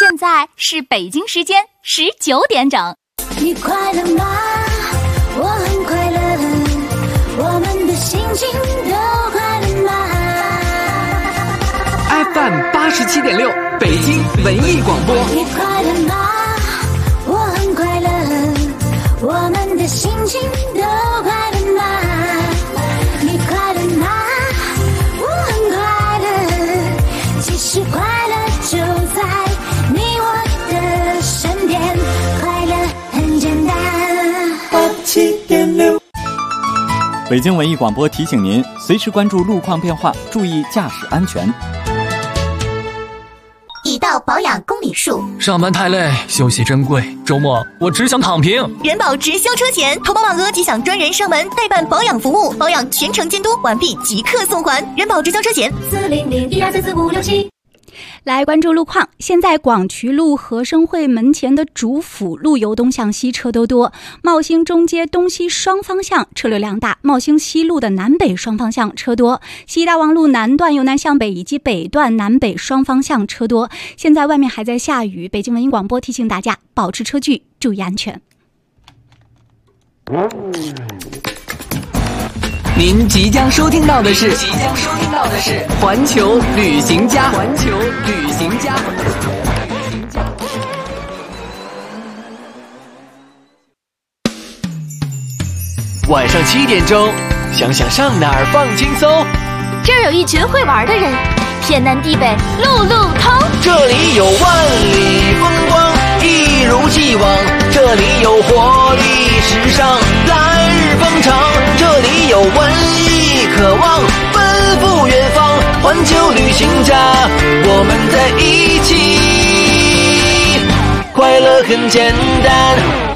现在是北京时间19点整。 你快乐吗？我很快乐，我们的心情都快乐吗 ？FM 87.6，北京文艺广播。 你快乐吗？我很快乐，我们的心情都快乐吗？你快乐吗？我很快乐，其实快乐就在你我的身边，快乐很简单。87.6， 北京文艺广播提醒您，随时关注路况变化，注意驾驶安全。 已到保养公里数， 上班太累，休息珍贵，周末我只想躺平。 人保直销车险，投保满额即享专人上门代办保养服务，保养全程监督，完毕即刻送还。人保直销车险40012344567。 来关注路况，现在广渠路和生汇门前的主辅路由东向西车都多，茂兴中街东西双方向车流量大，茂兴西路的南北双方向车多，西大王路南段由南向北以及北段南北双方向车多。现在外面还在下雨，北京文艺广播提醒大家保持车距，注意安全。 您即将收听到的是环球旅行家。晚上7点钟，想想上哪儿放轻松。 这儿有一群会玩的人，天南地北路路通。 这里有万里风光，一如既往。这里有活力时尚，来日方长。这里有文艺渴望，奔赴远方。环球旅行家，我们在一起，快乐很简单。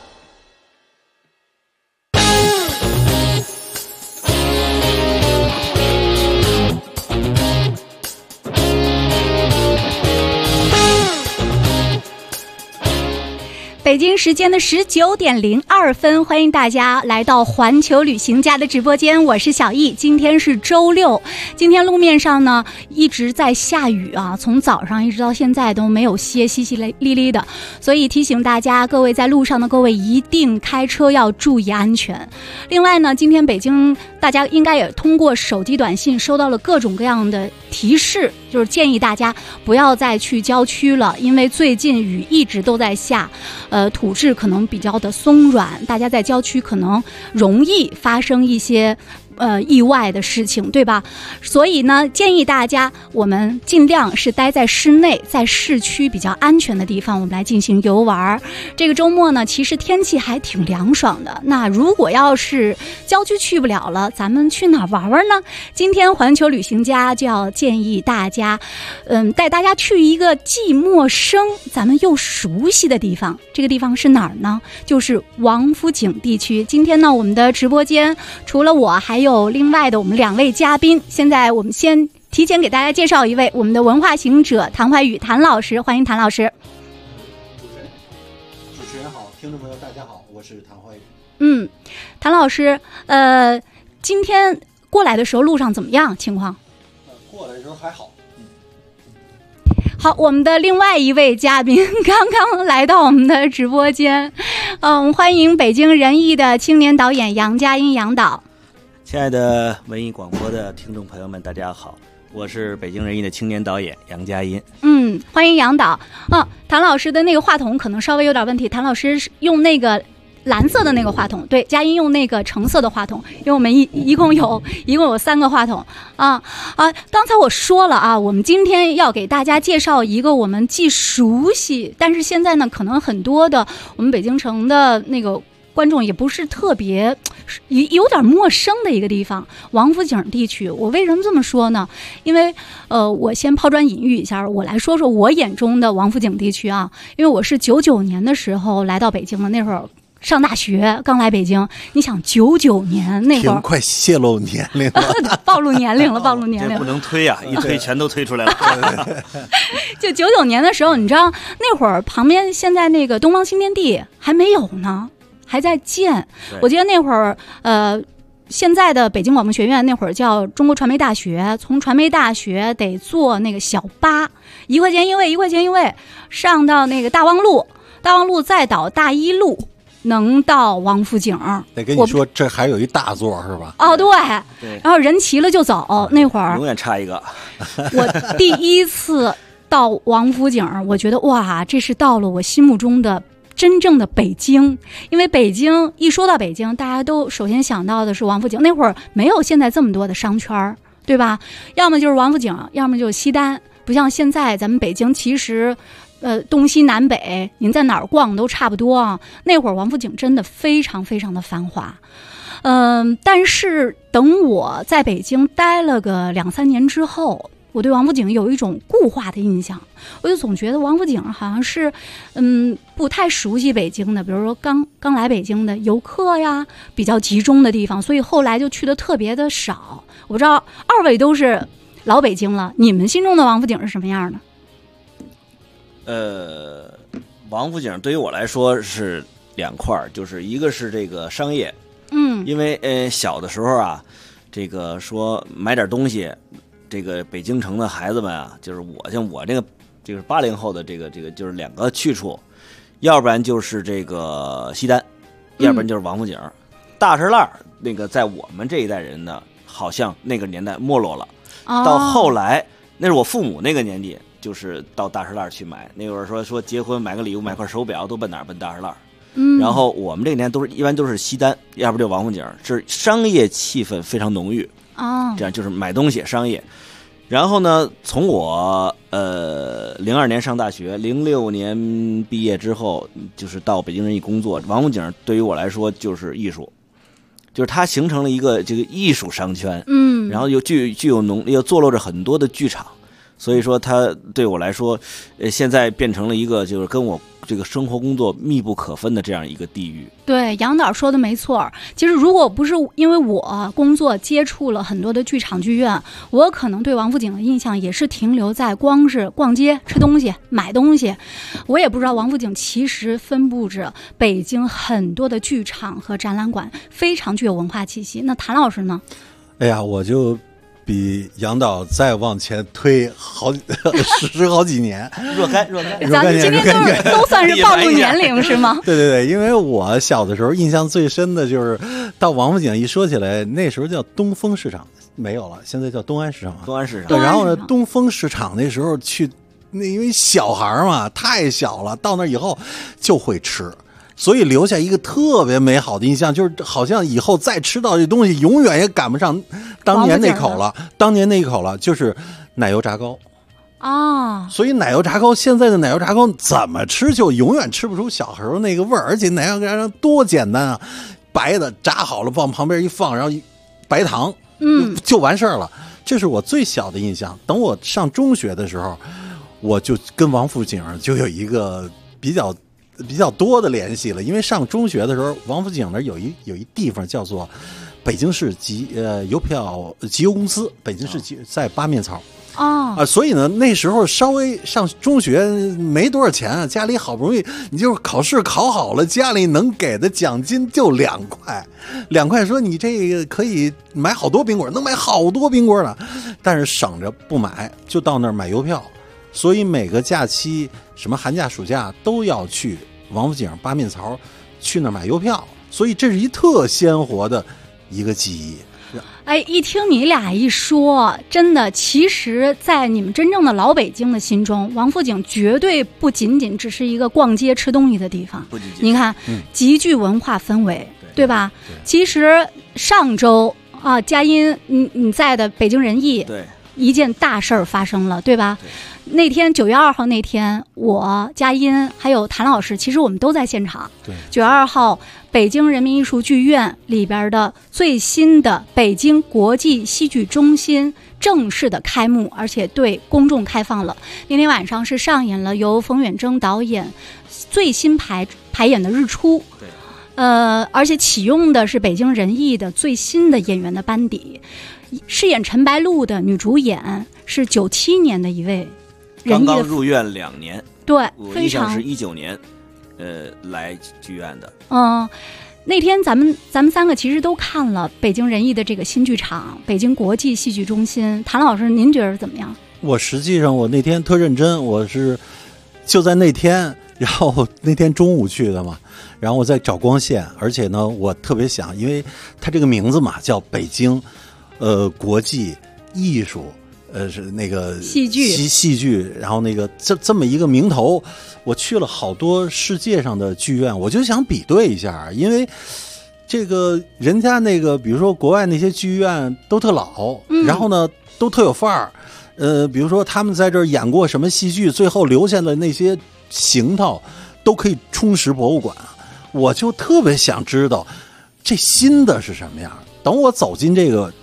北京时间的19点02分，欢迎大家来到环球旅行家的直播间，我是小易。今天是周六，今天路面上呢一直在下雨啊，从早上一直到现在都没有歇，淅淅沥沥的，所以提醒大家，各位在路上的各位一定开车要注意安全。另外呢，今天北京大家应该也通过手机短信收到了各种各样的提示，就是建议大家不要再去郊区了，因为最近雨一直都在下，土质可能比较的松软，大家在郊区可能容易发生一些意外的事情，对吧？所以呢，建议大家我们尽量是待在室内，在市区比较安全的地方，我们来进行游玩。这个周末呢，其实天气还挺凉爽的。那如果要是郊区去不了了，咱们去哪儿玩玩呢？今天环球旅行家就要建议大家，带大家去一个既陌生咱们又熟悉的地方。这个地方是哪儿呢？就是王府井地区。今天呢，我们的直播间除了我，还有另外的我们2位嘉宾。现在我们先提前给大家介绍一位，我们的文化行者谭怀宇谭老师，欢迎谭老师。 主持人好，听众朋友大家好，我是谭怀宇。 谭老师，今天过来的时候路上怎么样情况？ 过来的时候还好。 好，我们的另外一位嘉宾刚刚来到我们的直播间，欢迎北京人艺的青年导演杨佳音杨导。 亲爱的文艺广播的听众朋友们，大家好，我是北京人艺的青年导演杨佳音。 欢迎杨导。谭老师的那个话筒可能稍微有点问题，谭老师用那个蓝色的那个话筒，对，佳音用那个橙色的话筒，因为我们一共有3个话筒刚才我说了啊，我们今天要给大家介绍一个我们既熟悉，但是现在呢，可能很多的我们北京城的那个观众也不是特别有点陌生的一个地方，王府井地区。我为什么这么说呢？因为我先抛砖引玉一下，我来说说我眼中的王府井地区啊。因为我是99年的时候来到北京的，那会儿上大学刚来北京。你想99年那会儿， 快泄露年龄了暴露年龄了，暴露年龄了， 这不能推啊，一推全都推出来了。 就99年的时候，你知道那会儿旁边现在那个东方新天地还没有呢，还在建。我记得那会儿现在的北京广播学院那会儿叫中国传媒大学，从传媒大学得坐那个小巴，1块钱一位，1块钱一位，上到那个大望路，大望路再倒大一路，能到王府井。 得跟你说，这还有一大座是吧？ 哦，对，然后人齐了就走。那会儿永远差一个。 我第一次到王府井，我觉得哇，这是到了我心目中的真正的北京。因为北京一说到北京，大家都首先想到的是王府井。那会儿没有现在这么多的商圈，对吧？要么就是王府井，要么就是西单。不像现在咱们北京，其实东西南北您在哪儿逛都差不多啊。那会儿王府井真的非常非常的繁华。但是等我在北京待了个2-3年之后，我对王府井有一种固化的印象，我就总觉得王府井好像是不太熟悉北京的，比如说刚来北京的游客呀，比较集中的地方，所以后来就去的特别的少。我不知道二位都是老北京了，你们心中的王府井是什么样的？ 王府井对于我来说是2块，就是一个是这个商业，因为小的时候啊，这个说买点东西，这个北京城的孩子们啊，就是像我这个就是80后的这个就是2个去处，要不然就是这个西单，要不然就是王府井。大栅栏那个在我们这一代人呢，好像那个年代没落了，到后来那是我父母那个年纪。就是到大栅栏去买，那会儿说结婚买个礼物买块手表都奔哪儿？奔大栅栏。然后我们这个年一般都是西单，要不就王府井，是商业气氛非常浓郁这样就是买东西商业。然后呢，从我02年上大学，06年毕业之后，就是到北京人艺工作，王府井对于我来说就是艺术，就是它形成了一个这个艺术商圈，然后又具有又坐落着很多的剧场。所以说，它对我来说，现在变成了一个就是跟我这个生活工作密不可分的这样一个地域。对，杨导说的没错。其实，如果不是因为我工作接触了很多的剧场剧院，我可能对王府井的印象也是停留在光是逛街、吃东西、买东西。我也不知道王府井其实分布着北京很多的剧场和展览馆，非常具有文化气息。那谭老师呢？ 哎呀，我就比杨导再往前推十好几年，若干咱们今天都算是暴露年龄是吗？ 对对对，因为我小的时候印象最深的就是到王府井一说起来，那时候叫东风市场，没有了，现在叫东安市场。东安市场。对，然后呢，东风市场那时候去，那因为小孩嘛，太小了，到那以后就会吃。所以留下一个特别美好的印象，就是好像以后再吃到这东西，永远也赶不上当年那口了。当年那一口了，就是奶油炸糕啊。所以奶油炸糕，现在的奶油炸糕怎么吃就永远吃不出小时候那个味儿，而且奶油炸糕多简单啊，白的炸好了往旁边一放，然后白糖，就完事儿了。这是我最小的印象。等我上中学的时候，我就跟王府井就有一个比较多的联系了，因为上中学的时候，王府井那有一地方叫做北京市邮票集邮公司，北京市在八面槽所以呢，那时候稍微上中学没多少钱啊，家里好不容易你就是考试考好了，家里能给的奖金就2块，说你这个可以买好多冰棍，能买好多冰棍了，但是省着不买，就到那儿买邮票。所以每个假期，什么寒假、暑假都要去王府井、八面槽，去那儿买邮票。所以这是一特鲜活的一个记忆。 哎，一听你俩一说，真的，其实在你们真正的老北京的心中，王府井绝对不仅仅只是一个逛街吃东西的地方。你看，极具文化氛围，对吧？其实上周啊，佳音你在的北京人艺，对，一件大事儿发生了，对吧？那天9月2号那天，我佳音还有谭老师，其实我们都在现场。对，9月2号，北京人民艺术剧院里边的最新的北京国际戏剧中心正式的开幕，而且对公众开放了。那天晚上是上演了由冯远征导演最新排演的《日出》。对。而且启用的是北京人艺的最新的演员的班底，饰演陈白露的女主演是97年的一位人艺的，刚刚入院2年，对，我印象是19年，来剧院的。 那天咱们3个其实都看了北京人艺的这个新剧场北京国际戏剧中心，谭老师您觉得怎么样？ 我实际上我那天特认真，我是就在那天，然后那天中午去的嘛，然后我在找光线，而且呢我特别想，因为它这个名字嘛叫北京国际艺术是那个戏剧，然后那个这么一个名头，我去了好多世界上的剧院，我就想比对一下，因为这个人家那个比如说国外那些剧院都特老，然后呢都特有范儿，比如说他们在这儿演过什么戏剧，最后留下的那些行头都可以充实博物馆，我就特别想知道这新的是什么样。等我走进这个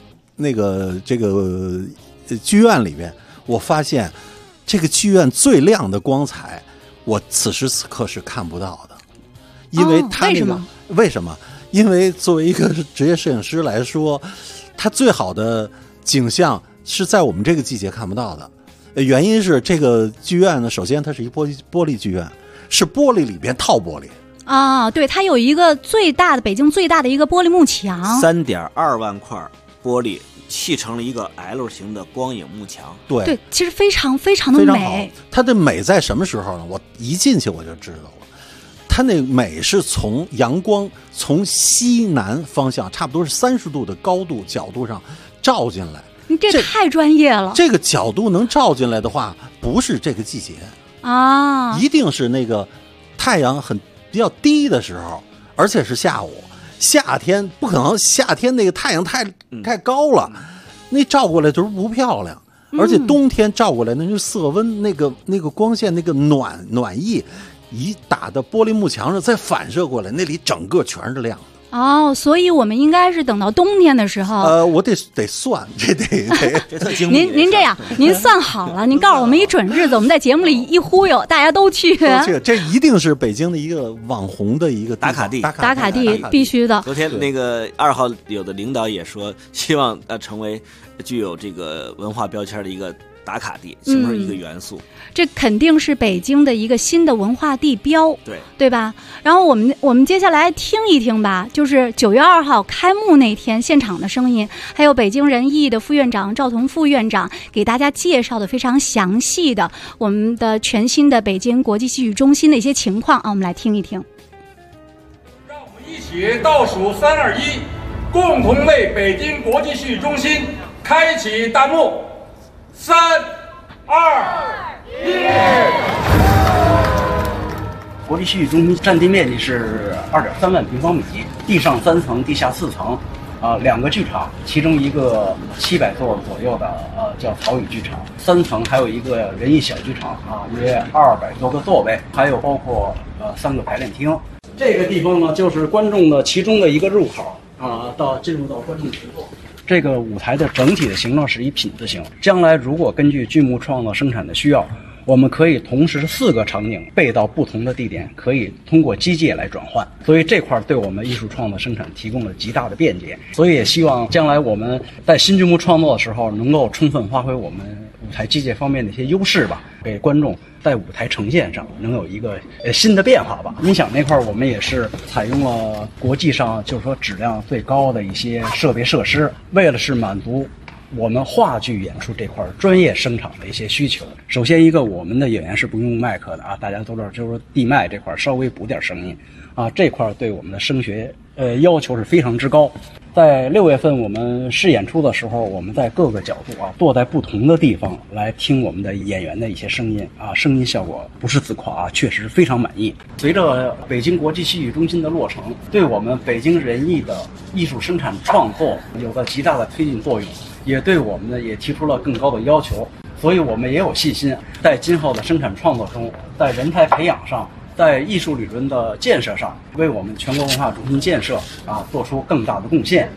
剧院里面，我发现这个剧院最亮的光彩我此时此刻是看不到的，因为它那个为什么？因为作为一个职业摄影师来说，它最好的景象是在我们这个季节看不到的。原因是这个剧院呢，首先它是一玻璃剧院，是玻璃里边套玻璃啊，对，它有一个北京最大的一个玻璃幕墙 ，3.2万块玻璃砌成了一个 L 型的光影幕墙。 对，其实非常非常的美。 它的美在什么时候呢？我一进去我就知道了，它那美是从阳光从西南方向，差不多是30度的高度角度上照进来。 你这太专业了。 这个角度能照进来的话，不是这个季节啊， 一定是那个太阳比较低的时候，而且是下午。夏天不可能，夏天那个太阳太高了，那照过来就是不漂亮。而且冬天照过来那就色温，那个光线那个暖意一打到玻璃幕墙上，再反射过来，那里整个全是亮的。 哦，所以我们应该是等到冬天的时候。 我得算，这特精密。 您这样，您算好了，您告诉我们一准日子，我们在节目里一忽悠，大家都去。 这一定是北京的一个网红的一个打卡地， 打卡地必须的。 昨天那个2号有的领导也说，希望成为具有这个文化标签的一个打卡地，形成一个元素。 这肯定是北京的一个新的文化地标，对吧？然后我们接下来听一听吧，就是9月2号开幕那天现场的声音，还有北京人艺的副院长赵彤副院长给大家介绍的非常详细的我们的全新的北京国际戏剧中心的一些情况啊，我们来听一听。 让我们一起倒数3、2、1，共同为北京国际戏剧中心开启大幕。3、2、1。 国际戏剧中心占地面积是2.3万平方米，地上3层，地下4层，2个剧场，其中一个700座左右的叫曹禺剧场，3层还有一个人艺小剧场约200多个座位，还有包括3个排练厅。这个地方呢，就是观众的其中的一个入口进入到观众席座。这个舞台的整体的形状是一品字形，将来如果根据剧目创造生产的需要，我们可以同时4个场景背到不同的地点，可以通过机械来转换，所以这块对我们艺术创作生产提供了极大的便捷。所以也希望将来我们在新剧目创作的时候，能够充分发挥我们舞台机械方面的一些优势吧，给观众在舞台呈现上能有一个新的变化吧。音响那块我们也是采用了国际上就是说质量最高的一些设备设施，为了是满足我们话剧演出这块专业声场的一些需求。首先一个，我们的演员是不用麦克的大家都知道，就是说地麦这块稍微补点声音这块对我们的声学要求是非常之高。在6月份我们试演出的时候，我们在各个角度坐在不同的地方来听我们的演员的一些声音声音效果不是自夸确实非常满意。随着北京国际戏剧中心的落成，对我们北京人艺的艺术生产创作有了极大的推进作用，也对我们呢也提出了更高的要求。所以我们也有信心在今后的生产创作中，在人才培养上，在艺术理论的建设上，为我们全国文化中心建设做出更大的贡献。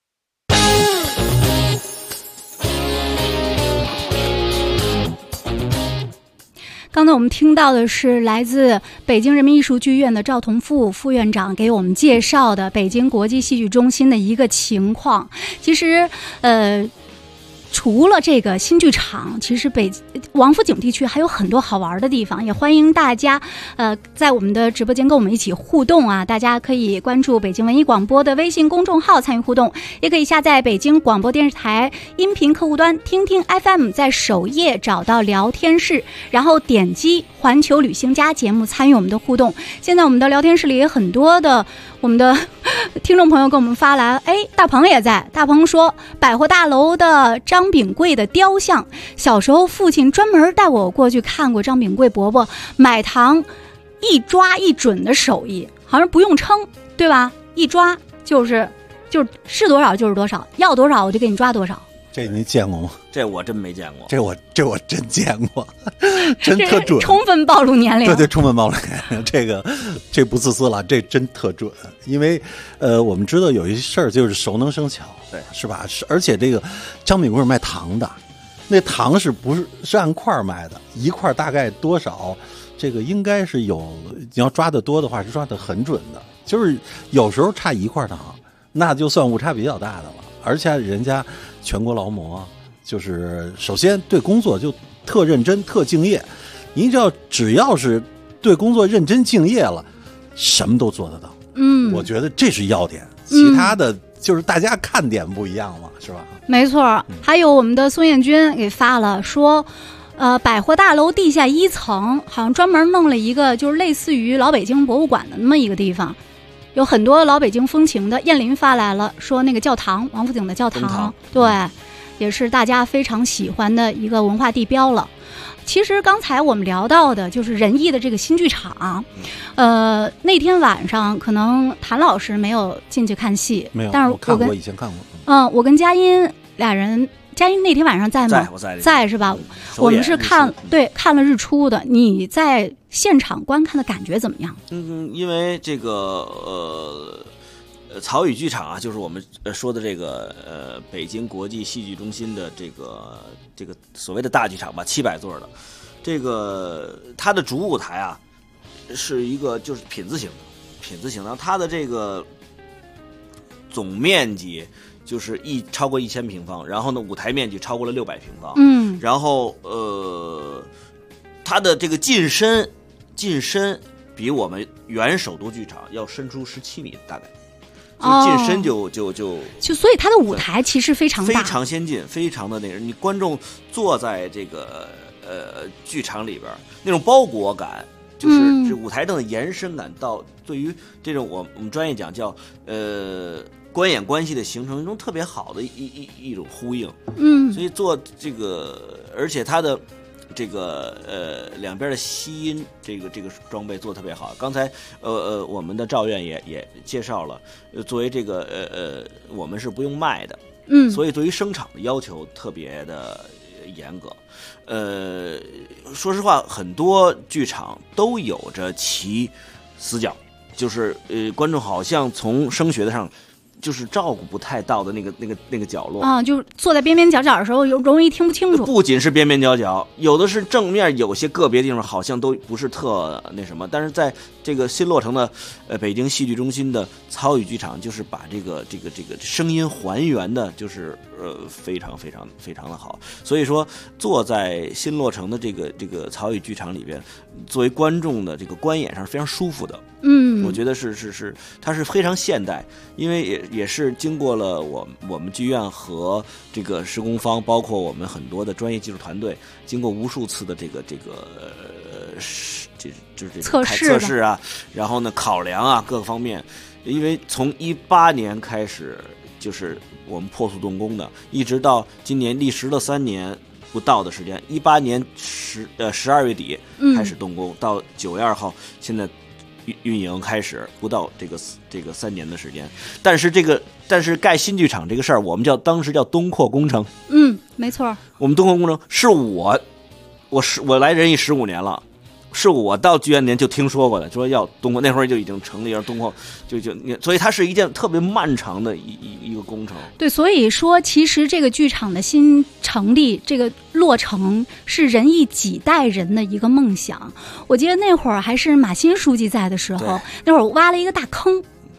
刚才我们听到的是来自北京人民艺术剧院的赵彤副院长给我们介绍的北京国际戏剧中心的一个情况。其实除了这个新剧场，其实王府井地区还有很多好玩的地方，也欢迎大家在我们的直播间跟我们一起互动啊！大家可以关注北京文艺广播的微信公众号参与互动，也可以下载北京广播电视台音频客户端听听 FM， 在首页找到聊天室，然后点击环球旅行家节目参与我们的互动。现在我们的聊天室里也很多的我们的听众朋友给我们发来，大鹏也在。大鹏说，百货大楼的张秉贵的雕像，小时候父亲专门带我过去看过张秉贵伯伯买糖一抓一准的手艺，好像不用称，对吧？一抓就是多少就是多少，要多少我就给你抓多少。 这你见过吗？ 这我真没见过。 这我真见过，真特准， 充分暴露年龄。 对，充分暴露年龄。这不自私了，这真特准。因为我们知道有一事儿就是熟能生巧， 对， 是吧？而且这个张秉贵卖糖的，那糖是按块卖的，一块大概多少？这个应该是有，你要抓得多的话是抓得很准的，就是有时候差一块糖，那就算误差比较大的了。而且人家全国劳模，就是首先对工作就特认真、特敬业。您只要是对工作认真敬业了，什么都做得到。我觉得这是要点，其他的就是大家看点不一样嘛，是吧？ 没错。还有我们的孙艳军给发了说，百货大楼地下1层好像专门弄了一个就是类似于老北京博物馆的那么一个地方。有很多老北京风情的。燕林发来了说，那个教堂，王府井的教堂，对，也是大家非常喜欢的一个文化地标了。其实刚才我们聊到的就是仁义的这个新剧场，那天晚上可能谭老师没有进去看戏， 没有， 但是我看过，以前看过。 我跟佳音俩人，佳音那天晚上在吗？ 我在， 在是吧？我们是看了日出的。你在现场观看的感觉怎么样？ 因为这个曹禺剧场啊，就是我们说的这个北京国际戏剧中心的这个所谓的大剧场吧，700座的，这个它的主舞台啊是一个就是品字形，然后它的这个总面积就是超过1000平方，然后呢舞台面积超过了600平方，然后它的这个近身比我们原首都剧场要伸出17米大概。近身就所以它的舞台其实非常大， 非常先进，非常的那个，你观众坐在这个剧场里边那种包裹感，就是这舞台凳的延伸感，到对于这种我们专业讲叫观演关系的形成一种特别好的一种呼应。所以做这个，而且它的这个两边的吸音这个装备做得特别好。刚才我们的赵院也介绍了，作为这个我们是不用麦的，所以对于声场的要求特别的严格。说实话，很多剧场都有着其死角，就是观众好像从声学的上就是照顾不太到的那个角落啊，就是坐在边边角角的时候，容易听不清楚。 不仅是边边角角，有的是正面，有些个别地方好像都不是特那什么。但是在这个新落成的北京戏剧中心的曹禺剧场，就是把这个声音还原的，就是非常非常非常的好。所以说，坐在新落成的这个曹禺剧场里边，作为观众的这个观演上是非常舒服的。我觉得是它是非常现代，因为也是经过了我们剧院和这个施工方，包括我们很多的专业技术团队，经过无数次的这个就是测试啊，然后呢考量啊各个方面，因为从18年开始就是我们破速动工的，一直到今年历时了3年不到的时间，18年12月底开始动工，到9月2号现在运营开始，不到这个3年的时间。但是盖新剧场这个事儿，我们当时叫东扩工程。 没错。我们东扩工程是我来仁义15年了，是我到剧院年就听说过的，说要东扩，那会儿就已经成立了东扩，所以它是一件特别漫长的一个工程。 对，所以说其实这个剧场的新成立，这个落成是仁义几代人的一个梦想。我记得那会儿还是马新书记在的时候，那会儿挖了一个大坑，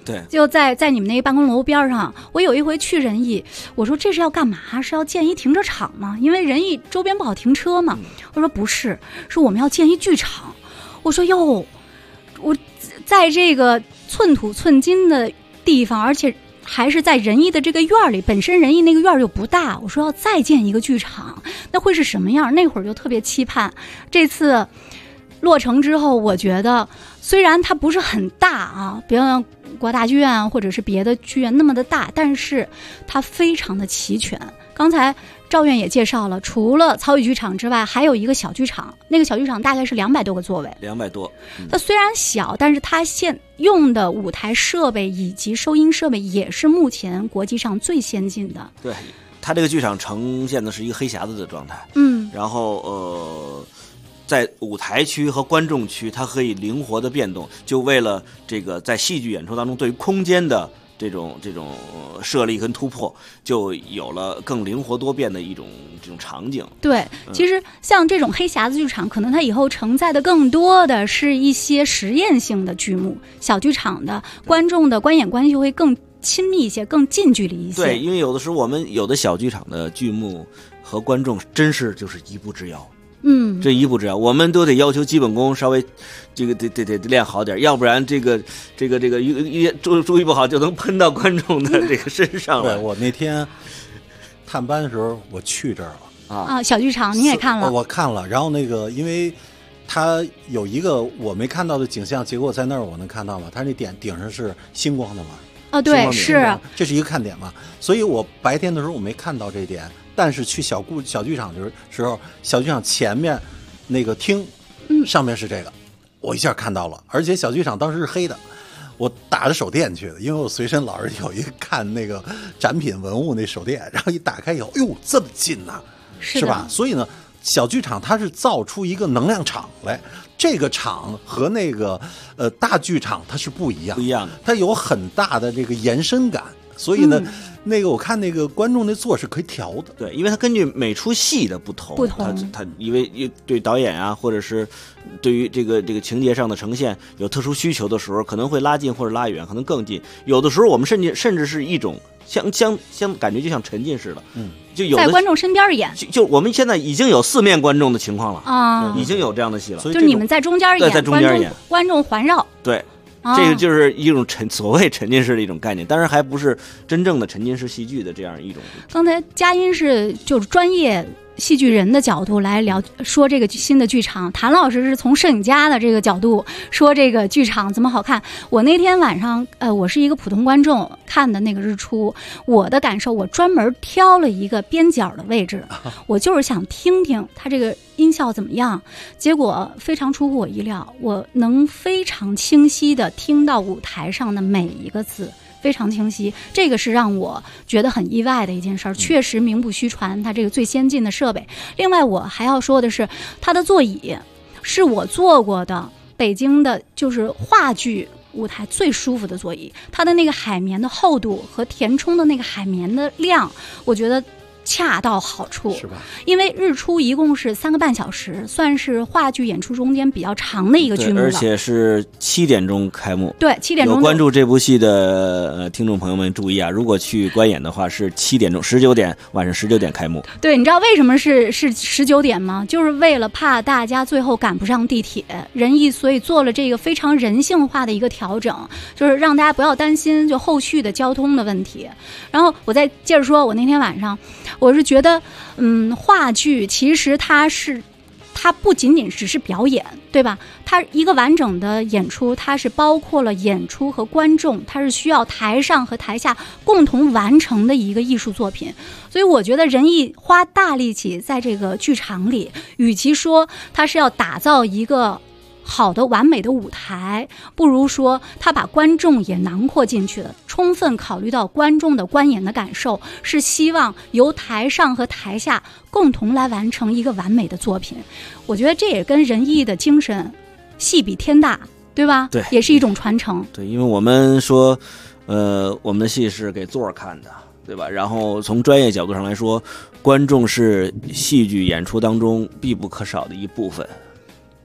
对， 就在你们那个办公楼边上。我有一回去仁义，我说这是要干嘛？是要建一停车场吗？因为仁义周边不好停车嘛。我说不是，是我们要建一剧场。我说哟，我在这个寸土寸金的地方，而且还是在仁义的这个院里，本身仁义那个院又不大，我说要再建一个剧场，那会是什么样？那会儿就特别期盼。这次落成之后，我觉得虽然它不是很大啊，别像国大剧院或者是别的剧院那么的大，但是它非常的齐全。刚才赵院也介绍了，除了曹禺剧场之外，还有一个小剧场，那个小剧场大概是200多个座位 ，200多。 它虽然小，但是它现用的舞台设备以及收音设备也是目前国际上最先进的。 对，它这个剧场呈现的是一个黑匣子的状态，然后在舞台区和观众区，它可以灵活的变动，就为了这个在戏剧演出当中对于空间的这种设立跟突破，就有了更灵活多变的这种场景。 对，其实像这种黑匣子剧场，可能它以后承载的更多的是一些实验性的剧目，小剧场的观众的观演关系会更亲密一些，更近距离一些。 对，因为有的时候我们有的小剧场的剧目和观众真是就是一步之遥。这一步之遥，我们都得要求基本功稍微，这个得练好点，要不然这个注意不好就能喷到观众的这个身上了。 对，我那天探班的时候我去这儿了啊，小剧场你也看了？ 我看了，然后那个因为它有一个我没看到的景象，结果在那儿我能看到嘛，它那顶上是星光的嘛。 啊，对，是， 这是一个看点嘛，所以我白天的时候我没看到这点。但是去小剧场的时候，小剧场前面那个厅上面是这个，我一下看到了，而且小剧场当时是黑的，我打着手电去的，因为我随身老是有一个看那个展品文物那手电，然后一打开以后，哟，这么近呐，是吧？所以呢，小剧场它是造出一个能量场来，这个场和那个大剧场它是不一样的，它有很大的这个延伸感，所以呢。那个我看那个观众那座是可以调的， 对，因为它根据每出戏的不同，它因为对导演啊，或者是对于这个情节上的呈现有特殊需求的时候，可能会拉近或者拉远，可能更近。有的时候我们甚至是一种相感觉就像沉浸式的，就有的在观众身边演， 就我们现在已经有4面观众的情况了啊，已经有这样的戏了， 所以就你们在中间演， 在中间演， 观众环绕， 对。这个就是一种所谓沉浸式的一种概念，当然还不是真正的沉浸式戏剧的这样一种。 刚才佳音是就是专业戏剧人的角度来说这个新的剧场，谭老师是从摄影家的这个角度说这个剧场怎么好看。我那天晚上我是一个普通观众看的那个日出，我的感受，我专门挑了一个边角的位置，我就是想听听它这个音效怎么样。结果非常出乎我意料，我能非常清晰的听到舞台上的每一个字，非常清晰，这个是让我觉得很意外的一件事儿，确实名不虚传，它这个最先进的设备。另外我还要说的是，它的座椅是我坐过的北京的就是话剧舞台最舒服的座椅，它的那个海绵的厚度和填充的那个海绵的量，我觉得恰到好处， 是吧？ 因为日出一共是3个半小时，算是话剧演出中间比较长的一个剧目了， 而且是7点钟开幕。 对，7点钟。 有关注这部戏的听众朋友们注意啊，如果去观演的话，是7点钟，19点，晚上19点开幕。 对，你知道为什么是19点吗？就是为了怕大家最后赶不上地铁，仁义所以做了这个非常人性化的一个调整，就是让大家不要担心就后续的交通的问题。然后我再接着说，我那天晚上。我是觉得，话剧其实它不仅仅只是表演，对吧？它一个完整的演出，它是包括了演出和观众，它是需要台上和台下共同完成的一个艺术作品。所以我觉得仁义花大力气在这个剧场里，与其说它是要打造一个好的完美的舞台，不如说他把观众也囊括进去了，充分考虑到观众的观演的感受，是希望由台上和台下共同来完成一个完美的作品。我觉得这也跟仁义的精神戏比天大，对吧？ 对， 也是一种传承。 对，因为我们说我们的戏是给座儿看的，对吧？然后从专业角度上来说，观众是戏剧演出当中必不可少的一部分。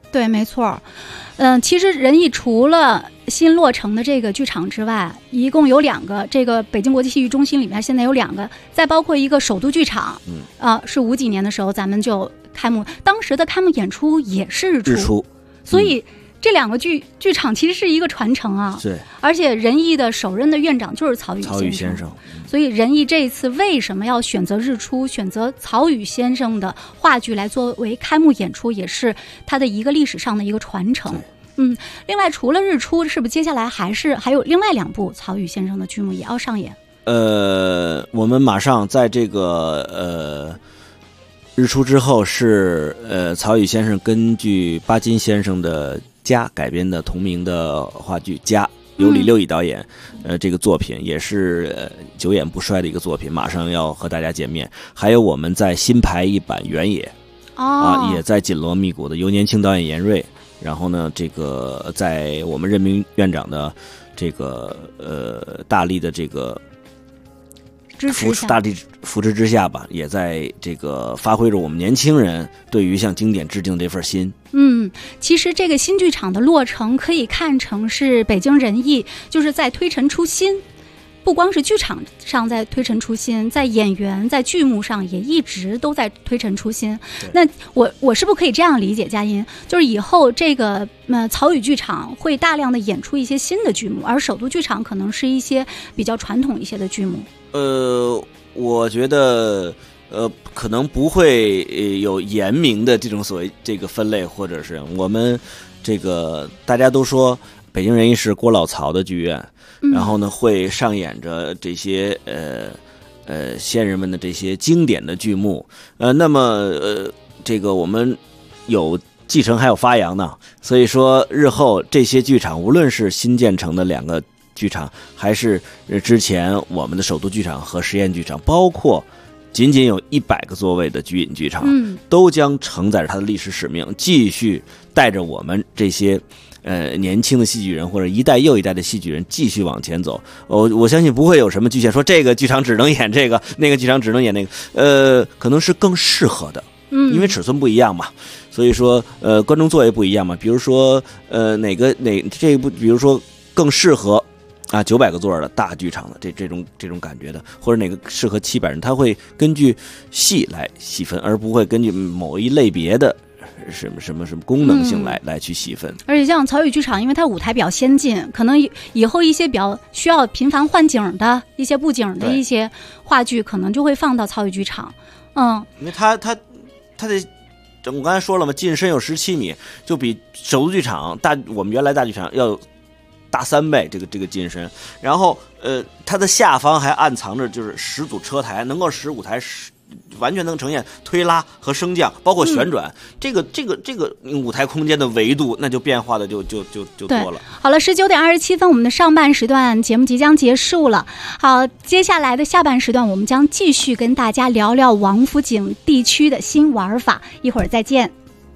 对，没错。其实仁义除了新落成的这个剧场之外，一共有2个。这个北京国际戏剧中心里面现在有2个，再包括一个首都剧场，是50几年的时候咱们就开幕，当时的开幕演出也是日出，所以这2个剧场其实是一个传承啊。 对， 而且仁义的首任的院长就是曹禺先生。所以仁义这一次为什么要选择日出，选择曹禺先生的话剧来作为开幕演出，也是他的一个历史上的一个传承。另外除了日出，是不是接下来还有另外2部曹禺先生的剧目也要上演？ 我们马上在这个日出之后是曹禺先生根据巴金先生的《家》改编的同名的话剧《家》，由李六乙导演，这个作品也是久演不衰的一个作品，马上要和大家见面。还有我们在新排一版《原野》，也在紧锣密鼓的由年轻导演严瑞，然后呢，这个在我们任命院长的这个大力的这个大力扶持之下吧，也在这个发挥着我们年轻人对于向经典致敬这份心。 其实这个新剧场的落成可以看成是北京人艺就是在推陈出新，不光是剧场上在推陈出新，在演员在剧目上也一直都在推陈出新。那我是不是可以这样理解，佳音，就是以后这个曹禺剧场会大量的演出一些新的剧目，而首都剧场可能是一些比较传统一些的剧目？ 我觉得可能不会有严明的这种所谓这个分类，或者是我们这个大家都说北京人艺是郭老曹的剧院，然后呢会上演着这些先人们的这些经典的剧目，那么这个我们有继承还有发扬呢，所以说日后这些剧场无论是新建成的2个剧场，还是之前我们的首都剧场和实验剧场，包括仅仅有100个座位的剧影剧场，都将承载着它的历史使命，继续带着我们这些年轻的戏剧人或者一代又一代的戏剧人继续往前走。我相信不会有什么局限，说这个剧场只能演这个，那个剧场只能演那个，可能是更适合的，因为尺寸不一样嘛，所以说观众座也不一样嘛。比如说这一部，比如说更适合900个座的大剧场的这种感觉的，或者哪个适合700人，他会根据戏来细分，而不会根据某一类别的什么功能性来去细分。 而且像曹禺剧场，因为它舞台比较先进，可能以后一些比较需要频繁换景的一些布景的一些话剧，可能就会放到曹禺剧场。 因为它的我刚才说了嘛，进深有17米，就比首都剧场我们原来大剧场要大3倍，这个进深。然后它的下方还暗藏着就是10组车台，能够使舞台完全能呈现推拉和升降，包括旋转，这个舞台空间的维度，那就变化的就多了。 好了，19点27分，我们的上半时段节目即将结束了。好，接下来的下半时段，我们将继续跟大家聊聊王府井地区的新玩法，一会儿再见。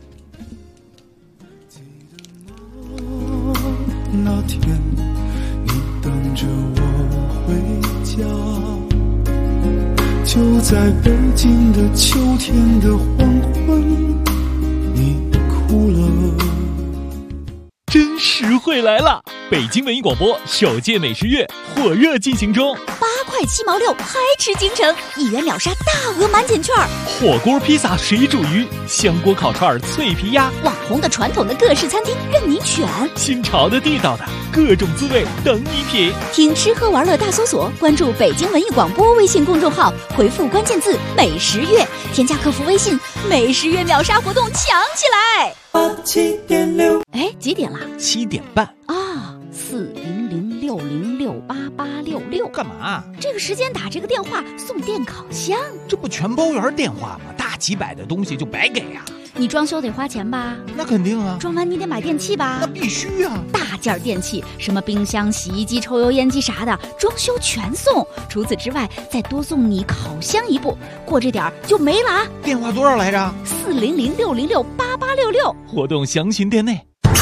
那天你等着我回家，就在北京的秋天的黄昏，你哭了。 真实惠来了！北京文艺广播首届美食月火热进行中 ，8块7毛6，嗨吃京城，1元秒杀大额满减券， 火锅、披萨、水煮鱼、香锅、烤串、脆皮鸭， 网红的、传统的各式餐厅任你选， 新潮的、地道的，各种滋味等你品。 听吃喝玩乐大搜索，关注北京文艺广播微信公众号，回复关键字“美食月”，添加客服微信，美食月秒杀活动抢起来！7.6，哎，几点了 ？7点半啊！40060688866， 干嘛？ 这个时间打这个电话送电烤箱， 这不全包圆电话吗？大几百的东西就白给啊！ 你装修得花钱吧？ 那肯定啊！ 装完你得买电器吧？ 那必须啊！ 大件电器，什么冰箱、洗衣机、抽油烟机啥的，装修全送。除此之外，再多送你烤箱一部，过这点就没了啊！ 电话多少来着？ 40060688866。 活动详询店内。 春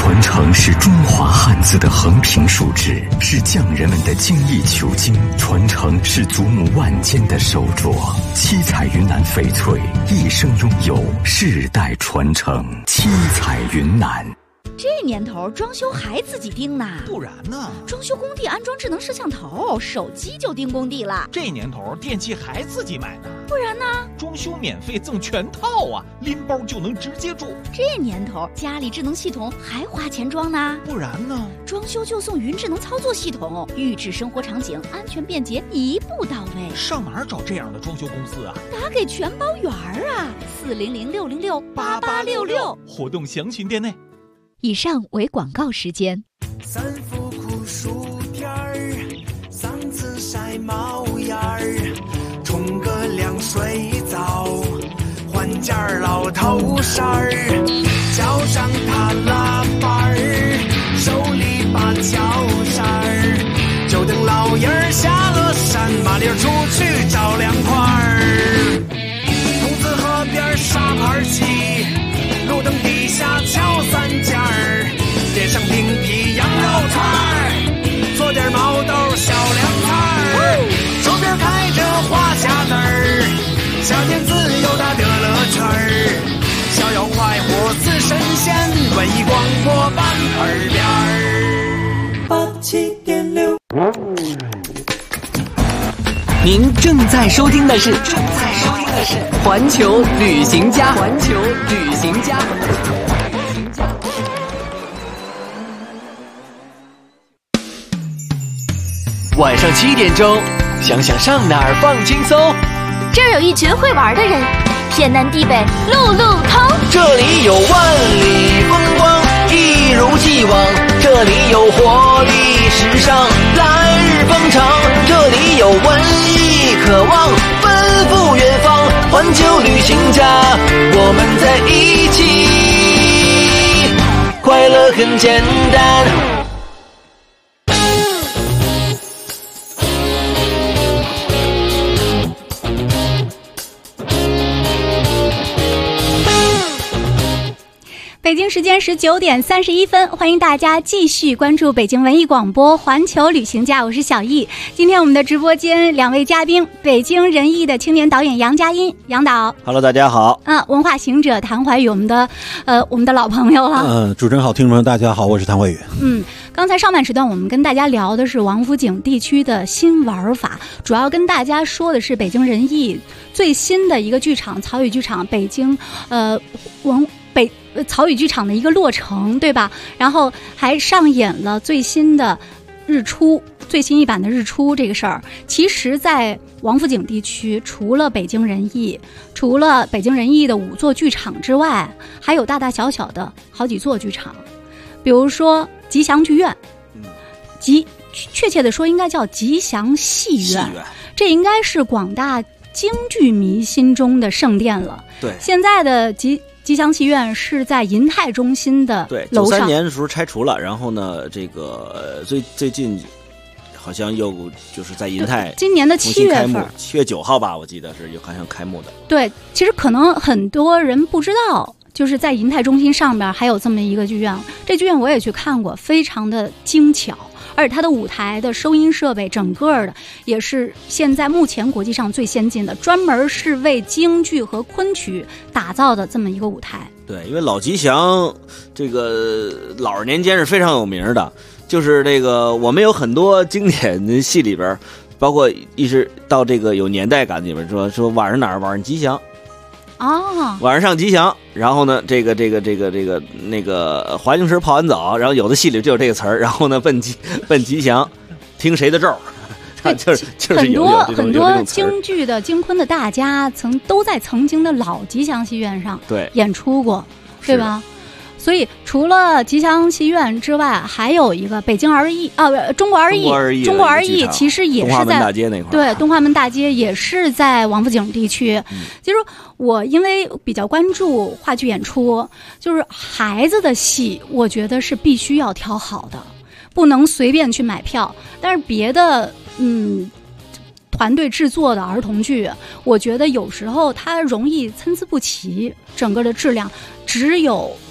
传承是中华汉字的横平竖直，是匠人们的精益求精；传承是祖母万间的手镯。七彩云南翡翠一生拥有，世代传承。七彩云南。 这年头装修还自己盯呢？ 不然呢？ 装修工地安装智能摄像头，手机就盯工地了。 这年头电器还自己买呢？ 不然呢？ 装修免费赠全套啊，拎包就能直接住。 这年头家里智能系统还花钱装呢？ 不然呢？ 装修就送云智能操作系统，预制生活场景，安全便捷，一步到位。 上哪儿找这样的装修公司啊？ 打给全包圆啊，400-606-8866， 活动详情店内。 以上为广告时间。 三伏酷暑天儿，嗓子晒冒烟儿，冲个凉水澡，换件老头衫儿，脚上踏拉板儿，手里把脚扇儿，就等老爷儿下了山，麻溜出去找凉快儿。筒子河边沙盘棋，路灯底下敲三尖儿，点上冰皮羊肉串儿，做点毛豆小凉菜儿，手边开着花匣子儿，夏天自由的乐乐圈儿，逍遥快活似神仙，文艺广播伴耳边儿。87.6。 您正在收听的是环球旅行家。晚上7点钟，想想上哪儿放轻松。 这儿有一群会玩的人，天南地北路路通。 这里有万里风光，一如既往。这里有活力时尚，来日方长。这里有文艺渴望，奔赴远方。环球旅行家，我们在一起，快乐很简单。 北京时间19点31分，欢迎大家继续关注北京文艺广播环球旅行家，我是小易。今天我们的直播间两位嘉宾，北京人艺的青年导演杨佳音，杨导。 Hello， 大家好。 文化行者谭怀宇，我们的老朋友了。 主持人好，听众朋友大家好，我是谭怀宇。 刚才上半时段我们跟大家聊的是王府井地区的新玩法，主要跟大家说的是北京人艺最新的一个剧场草语剧场北京草语剧场的一个落成，对吧？然后还上演了最新的日出，最新一版的日出这个事儿。其实在王府井地区，除了北京人艺的5座剧场之外，还有大大小小的好几座剧场，比如说吉祥剧院，确切的说应该叫吉祥戏院，这应该是广大京剧迷心中的圣殿了。 对， 现在的吉祥戏院是在银泰中心的楼上。 93年的时候拆除了，然后呢，这个最近好像又就是在银泰， 今年的7月份 ，7月9号吧，我记得是好像开幕的。 对，其实可能很多人不知道，就是在银泰中心上边还有这么一个剧院，这剧院我也去看过，非常的精巧。而且它的舞台的收音设备整个的也是现在目前国际上最先进的，专门是为京剧和昆曲打造的这么一个舞台。 对，因为老吉祥这个老二年间是非常有名的，就是这个我们有很多经典的戏里边，包括一直到这个有年代感里边说晚上哪儿晚上吉祥。晚上上吉祥，然后呢，这个华清池泡完澡，然后有的戏里就有这个词儿，然后呢奔吉祥，听谁的咒？就是很多京剧的京昆的大家都在曾经的老吉祥戏院上演出过，对吧？所以除了吉祥戏院之外，还有一个北京儿艺中国儿艺其实也是在东华门大街也是在王府井地区。其实我因为比较关注话剧演出，就是孩子的戏，我觉得是必须要挑好的，不能随便去买票。但是别的团队制作的儿童剧，我觉得有时候它容易参差不齐，整个的质量只有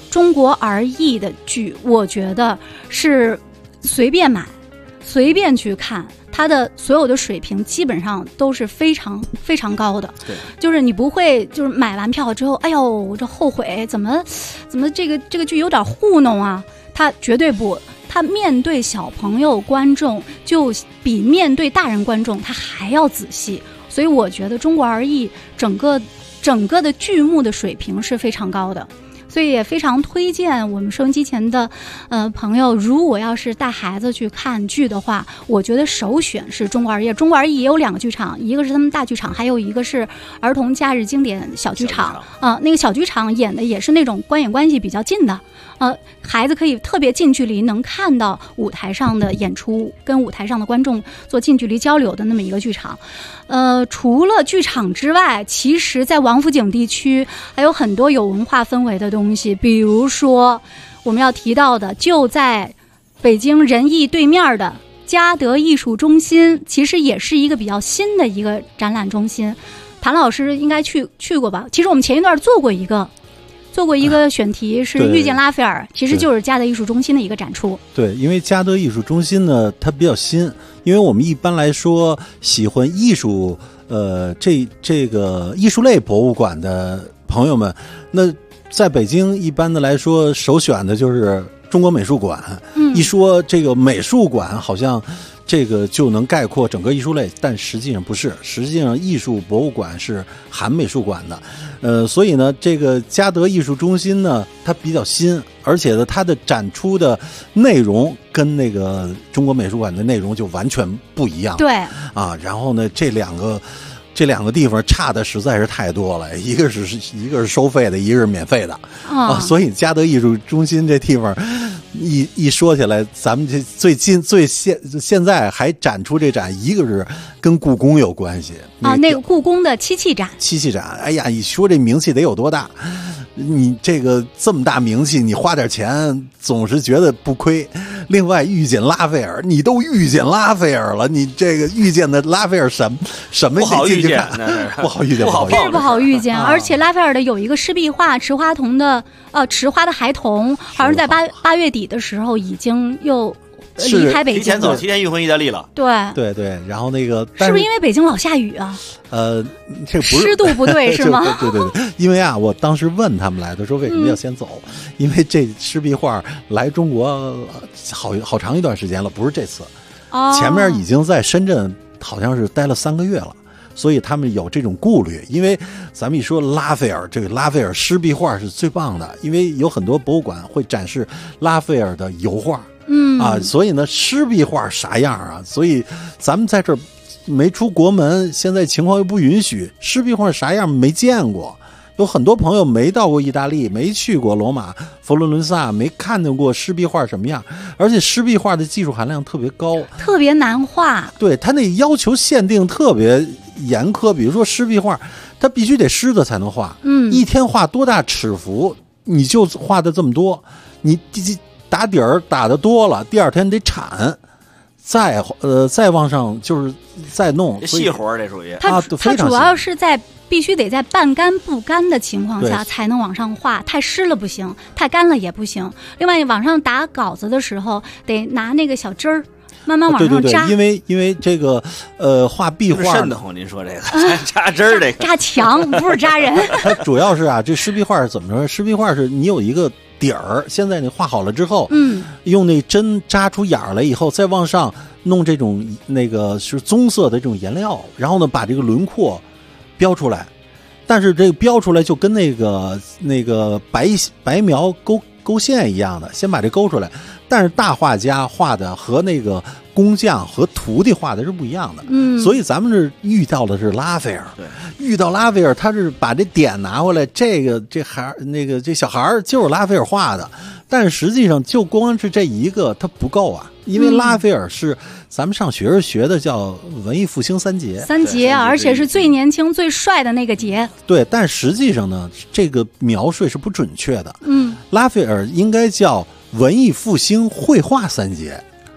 中国儿艺的剧，我觉得是随便买随便去看，它的所有的水平基本上都是非常非常高的。 对， 就是你不会就是买完票之后，哎呦，我这后悔，怎么这个剧有点糊弄啊？它绝对不，它面对小朋友观众就比面对大人观众它还要仔细，所以我觉得中国儿艺整个的剧目的水平是非常高的。所以也非常推荐我们收音机前的朋友，如果要是带孩子去看剧的话，我觉得首选是中国儿艺。中国儿艺也有2个剧场，一个是他们大剧场，还有一个是儿童假日经典小剧场。那个小剧场演的也是那种观影关系比较近的，孩子可以特别近距离能看到舞台上的演出，跟舞台上的观众做近距离交流的那么一个剧场。除了剧场之外，其实在王府井地区还有很多有文化氛围的东西，比如说我们要提到的，就在北京人艺对面的嘉德艺术中心，其实也是一个比较新的一个展览中心。谭老师应该去过吧？其实我们前一段做过一个选题，是遇见拉斐尔，其实就是嘉德艺术中心的一个展出。 对，因为嘉德艺术中心呢，它比较新，因为我们一般来说喜欢艺术，这个艺术类博物馆的朋友们，那在北京一般的来说，首选的就是中国美术馆。一说这个美术馆，好像这个就能概括整个艺术类，但实际上不是，实际上艺术博物馆是含美术馆的。所以呢，这个嘉德艺术中心呢，它比较新，而且呢，它的展出的内容跟那个中国美术馆的内容就完全不一样。 对啊，然后呢，这两个地方差的实在是太多了，一个是收费的，一个是免费的啊。所以嘉德艺术中心这地方一说起来，咱们这现在还展出这展，一个是跟故宫有关系啊，那个故宫的漆器展。 哎呀，你说这名气得有多大？你这个这么大名气，你花点钱总是觉得不亏。另外，遇见拉斐尔，你都遇见拉斐尔了，你这个遇见的拉斐尔什么不好遇见， 不好遇见， 是不好遇见。而且拉斐尔的有一个湿壁画，持花的孩童，好像在八月底的时候已经又离开北京， 提前运回意大利了。 对， 然后那个是不是因为北京老下雨啊？ 这不是湿度不对是吗？ 对，因为啊，我当时问他们来的说为什么要先走，因为这湿壁画来中国好长一段时间了，不是这次，前面已经在深圳好像是待了3个月了。所以他们有这种顾虑，因为咱们一说拉斐尔，这个拉斐尔湿壁画是最棒的，因为有很多博物馆会展示拉斐尔的油画，所以呢，湿壁画啥样啊？所以咱们在这儿没出国门，现在情况又不允许，湿壁画啥样没见过。有很多朋友没到过意大利，没去过罗马、佛罗伦萨，没看见过湿壁画什么样，而且湿壁画的技术含量特别高， 特别难画。 对，它那要求限定特别严苛，比如说湿壁画，它必须得湿的才能画。一天画多大尺幅，你就画的这么多，你打底儿打的多了，第2天得铲。再往上就是再弄细活这属于它主要是必须得在半干不干的情况下才能往上画，太湿了不行，太干了也不行。另外往上打稿子的时候得拿那个小针儿慢慢往上扎。 对，因为这个画壁画瘆得慌，您说这个扎针儿这个扎墙不是扎人。 它主要是啊，这湿壁画是怎么说？湿壁画是你有一个底儿，现在你画好了之后，用那针扎出眼儿来以后，再往上弄这种那个是棕色的这种颜料，然后呢把这个轮廓标出来。但是这个标出来就跟那个白描勾线一样的，先把这勾出来。但是大画家画的和那个工匠和徒弟画的是不一样的，所以咱们这遇到的是拉斐尔。 对， 遇到拉斐尔，他是把这点拿回来，这小孩就是拉斐尔画的，但是实际上就光是这一个它不够啊，因为拉斐尔是咱们上学时学的叫文艺复兴三杰， 而且是最年轻最帅的那个杰。 对，但实际上呢，这个描述是不准确的。拉斐尔应该叫文艺复兴绘画三杰。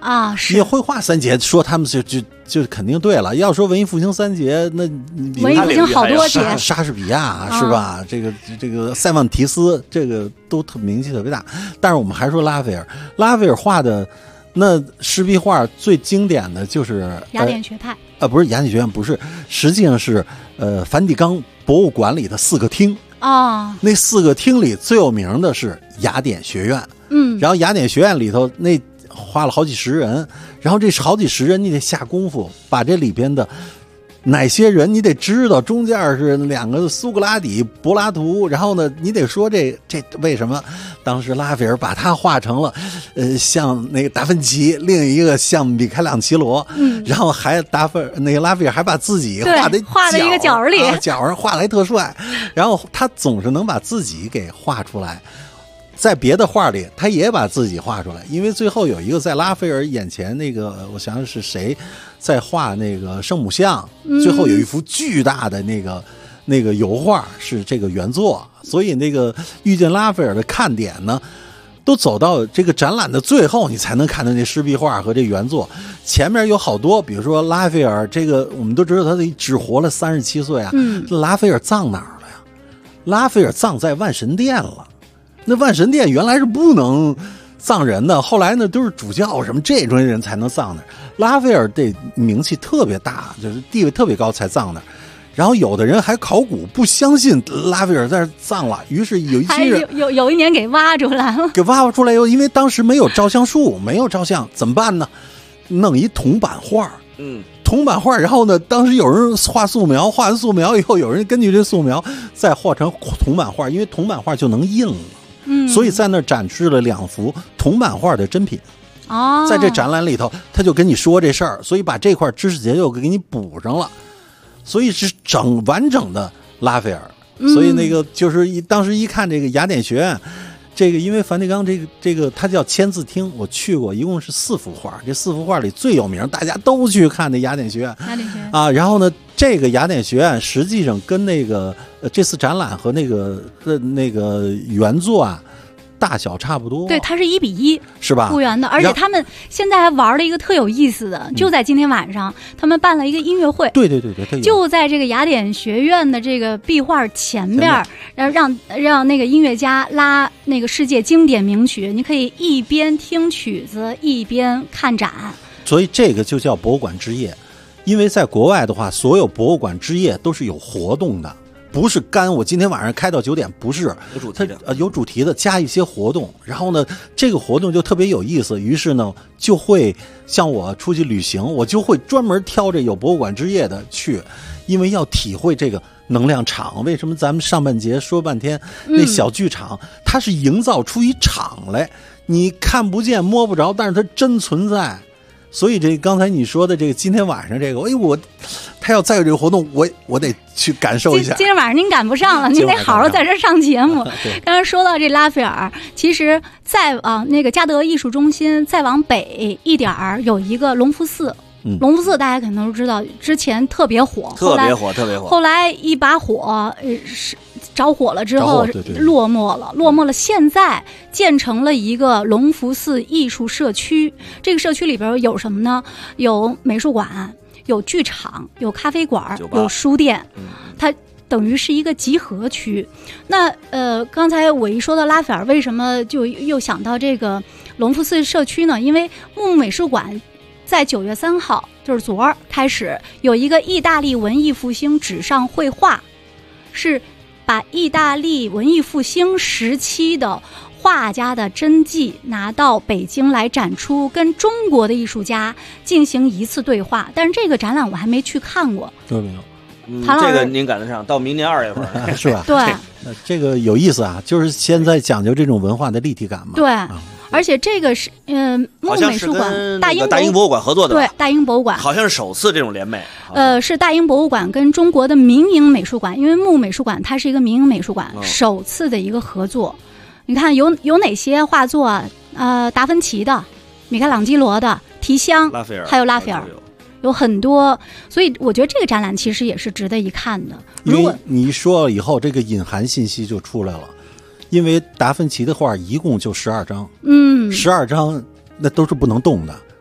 啊，是。 你绘画三杰说他们就肯定对了。要说文艺复兴三杰，那文艺复兴好多杰， 莎士比亚是吧？这个塞万提斯，这个都名气特别大。但是我们还说拉斐尔画的那湿壁画最经典的就是雅典学派。 不是雅典学院，不是，实际上是梵蒂冈博物馆里的4个厅啊。 那4个厅里最有名的是雅典学院，然后雅典学院里头那花了好几十人，然后这好几十人你得下功夫，把这里边的哪些人你得知道，中间是2个苏格拉底、柏拉图，然后呢，你得说这为什么当时拉斐尔把他画成了，像那个达芬奇，另一个像米开朗基罗，然后还那个拉斐尔还把自己画在一个角里， 角上画来特帅，然后他总是能把自己给画出来。在别的画里他也把自己画出来，因为最后有一个在拉斐尔眼前那个，我想想是谁在画那个圣母像，最后有一幅巨大的那个油画是这个原作，所以那个遇见拉斐尔的看点呢都走到这个展览的最后，你才能看到那湿壁画和这原作。前面有好多，比如说拉斐尔这个我们都知道他只活了37岁啊，拉斐尔葬哪儿了呀？拉斐尔葬在万神殿了。那万神殿原来是不能葬人的，后来呢都是主教什么这种人才能葬那儿。拉斐尔这名气特别大，就是地位特别高才葬那儿。然后有的人还考古不相信拉斐尔在这葬了，于是有一些人有一年给挖出来了， 给挖出来以后，因为当时没有照相术，没有照相怎么办呢？弄一铜版画，铜版画，然后呢，当时有人画素描，画完素描以后，有人根据这素描再画成铜版画，因为铜版画就能印了。所以在那儿展示了2幅铜版画的真品。在这展览里头他就跟你说这事儿，所以把这块知识结又给你补上了，所以是完整的拉斐尔。所以那个就是当时一看这个雅典学院，这个因为梵蒂冈这个它叫签字厅，我去过，一共是4幅画，这4幅画里最有名，大家都去看的雅典学院。啊，然后呢，这个雅典学院实际上跟那个这次展览和那个原作啊大小差不多。 对，它是1比1， 是吧？ 复原的，而且他们现在还玩了一个特有意思的，就在今天晚上，他们办了一个音乐会。 对， 就在这个雅典学院的这个壁画前边，让那个音乐家拉那个世界经典名曲，你可以一边听曲子一边看展。 所以这个就叫博物馆之夜，因为在国外的话，所有博物馆之夜都是有活动的。不是我今天晚上开到9点，不是有主题的， 有主题的加一些活动，然后呢，这个活动就特别有意思，于是呢，就会像我出去旅行，我就会专门挑这有博物馆之夜的去，因为要体会这个能量场。为什么咱们上半节说半天那小剧场，它是营造出一场来，你看不见摸不着，但是它真存在。所以这刚才你说的这个今天晚上这个，他要再有这个活动，我得去感受一下。 今天晚上您赶不上了，您得好好在这上节目。刚才说到这拉斐尔，其实再那个嘉德艺术中心再往北一点有一个隆福寺。隆福寺大家可能都知道，之前特别火， 特别火。 后来一把火着火了之后落寞了。现在建成了一个隆福寺艺术社区。这个社区里边有什么呢？有美术馆，有剧场，有咖啡馆，有书店。它等于是一个集合区。那刚才我一说到拉斐尔，为什么就又想到这个隆福寺社区呢？因为木美术馆在9月3号，就是昨儿开始有一个意大利文艺复兴纸上绘画，是把意大利文艺复兴时期的画家的真迹拿到北京来展出，跟中国的艺术家进行一次对话。但是这个展览我还没去看过。 对，没有。 这个您赶得上，到明年2月份是吧？ 对， 这个有意思啊，就是现在讲究这种文化的立体感嘛。 对。而且这个是木美术馆大英博物馆合作的吧？ 对，大英博物馆好像是首次这种联袂。 是大英博物馆跟中国的民营美术馆，因为木美术馆它是一个民营美术馆，首次的一个合作。你看有哪些画作？达芬奇的、米开朗基罗的、提香，还有拉斐尔。有很多，所以我觉得这个展览其实也是值得一看的。 因为你一说了以后，这个隐含信息就出来了。因为达芬奇的画一共就12张，12张那都是不能动的，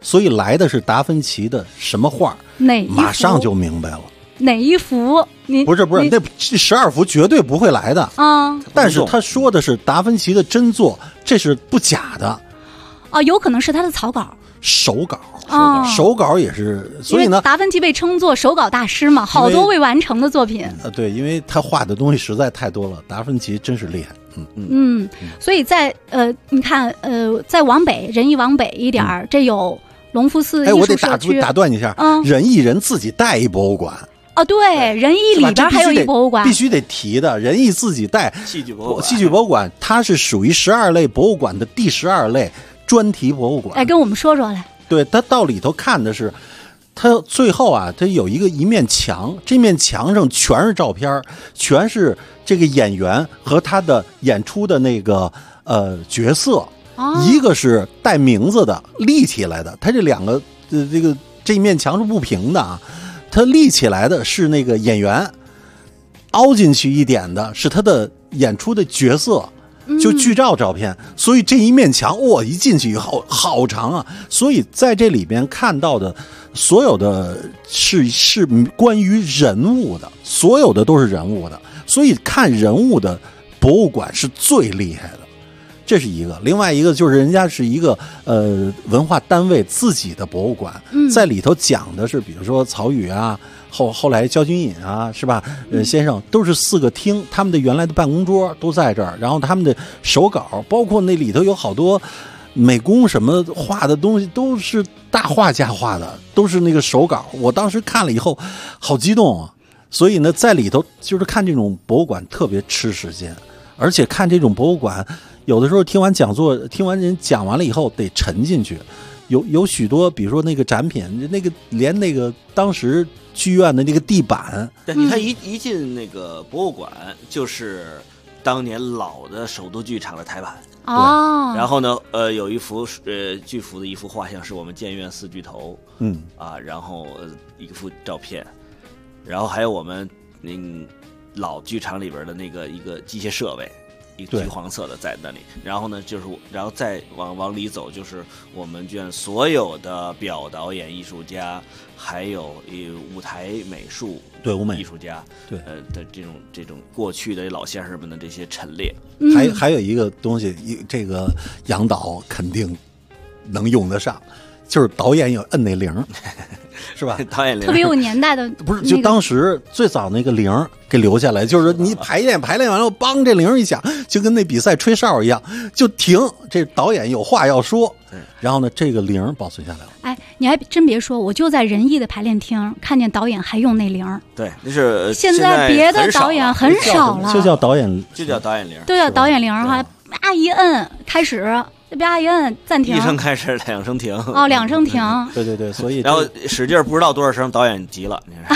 所以来的是达芬奇的什么画？马上就明白了。 哪一幅？你不是，那12幅绝对不会来的啊！ 但是他说的是达芬奇的真作，这是不假的。 有可能是他的草稿、 手稿也是。所以呢， 达芬奇被称作手稿大师嘛，好多未完成的作品。 对，因为他画的东西实在太多了，达芬奇真是厉害。 所以在你看再往北，仁义往北一点这有隆福寺艺术社区。 我得打断一下，仁义人自己带一博物馆。 对，仁义里边还有一博物馆， 必须得提的。仁义自己带戏剧博物馆，它是属于12类博物馆的第12类专题博物馆。 跟我们说说来。 对，它到里头看的是，它最后啊，它有一面墙，这面墙上全是照片，全是这个演员和他的演出的那个角色。一个是带名字的立起来的，它这两个这一面墙是不平的啊。他立起来的是那个演员，凹进去一点的是他的演出的角色，就剧照照片。所以这一面墙，一进去以后好长啊！所以在这里边看到的所有的是关于人物的，所有的都是人物的。所以看人物的博物馆是最厉害的。这是一个，另外一个就是人家是一个文化单位自己的博物馆，在里头讲的是，比如说曹禺啊，后来焦君隐啊，是吧？先生都是4个厅，他们的原来的办公桌都在这儿，然后他们的手稿，包括那里头有好多美工什么画的东西，都是大画家画的，都是那个手稿。我当时看了以后，好激动啊！所以呢，在里头就是看这种博物馆特别吃时间，而且看这种博物馆。有的时候听完讲座，听完人讲完了以后得沉进去，有许多，比如说那个展品，连那个当时剧院的那个地板， 对，你看一进那个博物馆，就是当年老的首都剧场的台板。然后呢，有一幅巨幅的一幅画像是我们建院4巨头，然后一幅照片，然后还有我们老剧场里边的一个机械设备。一个橘黄色的在那里，然后呢，然后再往里走，就是我们剧院所有的表导演艺术家，还有舞台美术艺术家，的这种过去的老先生们的这些陈列。 还有一个东西，这个杨导肯定能用得上，就是导演有摁那铃，是吧？ 导演铃特别有年代的， 不是？就当时最早那个铃给留下来，就是你排练完了，梆，这铃一响，就跟那比赛吹哨一样，就停。这导演有话要说，然后呢，这个铃保存下来了。 你还真别说，我就在仁义的排练厅看见导演还用那铃。 对，那是现在别的导演很少了， 就叫导演铃， 都叫导演铃哈，一摁开始。啪一摁暂停， 一声开始，2声停。 2声停。 对，所以然后使劲不知道多少声，导演急了，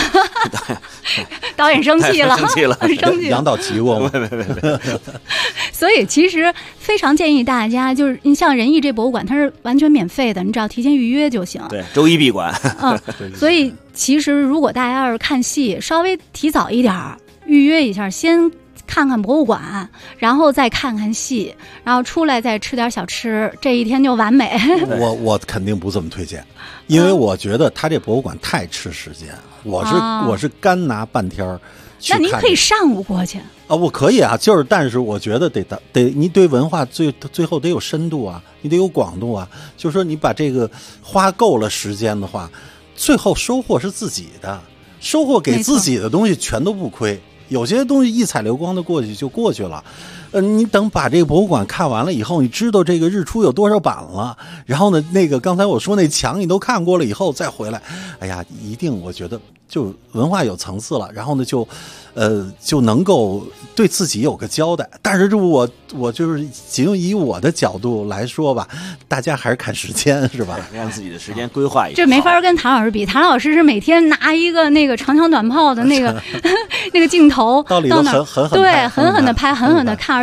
导演生气了， 生气。 杨导急过吗？ 没。 所以其实非常建议大家，就是你像仁义这博物馆，它是完全免费的，你只要提前预约就行。 对，周一闭馆。 所以其实如果大家要是看戏，稍微提早一点预约一下，先看看博物馆，然后再看看戏，然后出来再吃点小吃，这一天就完美。 我肯定不这么推荐，因为我觉得他这博物馆太吃时间。我是干拿半天去看。 那您可以上午过去啊，我可以啊，但是我觉得得你对文化最后得有深度啊，你得有广度啊。就是说你把这个花够了时间的话，最后收获是自己的，收获给自己的东西全都不亏。有些东西一彩流光的过去就过去了，你等把这个博物馆看完了以后，你知道这个日出有多少版了，然后呢，那个刚才我说那墙你都看过了以后再回来，哎呀，一定我觉得就文化有层次了，然后呢就能够对自己有个交代。但是我就是仅以我的角度来说吧，大家还是看时间是吧？ 让自己的时间规划一下。 这没法跟谭老师比，谭老师是每天拿一个那个长枪短炮的那个那个镜头到里头狠狠的拍，狠狠的看，而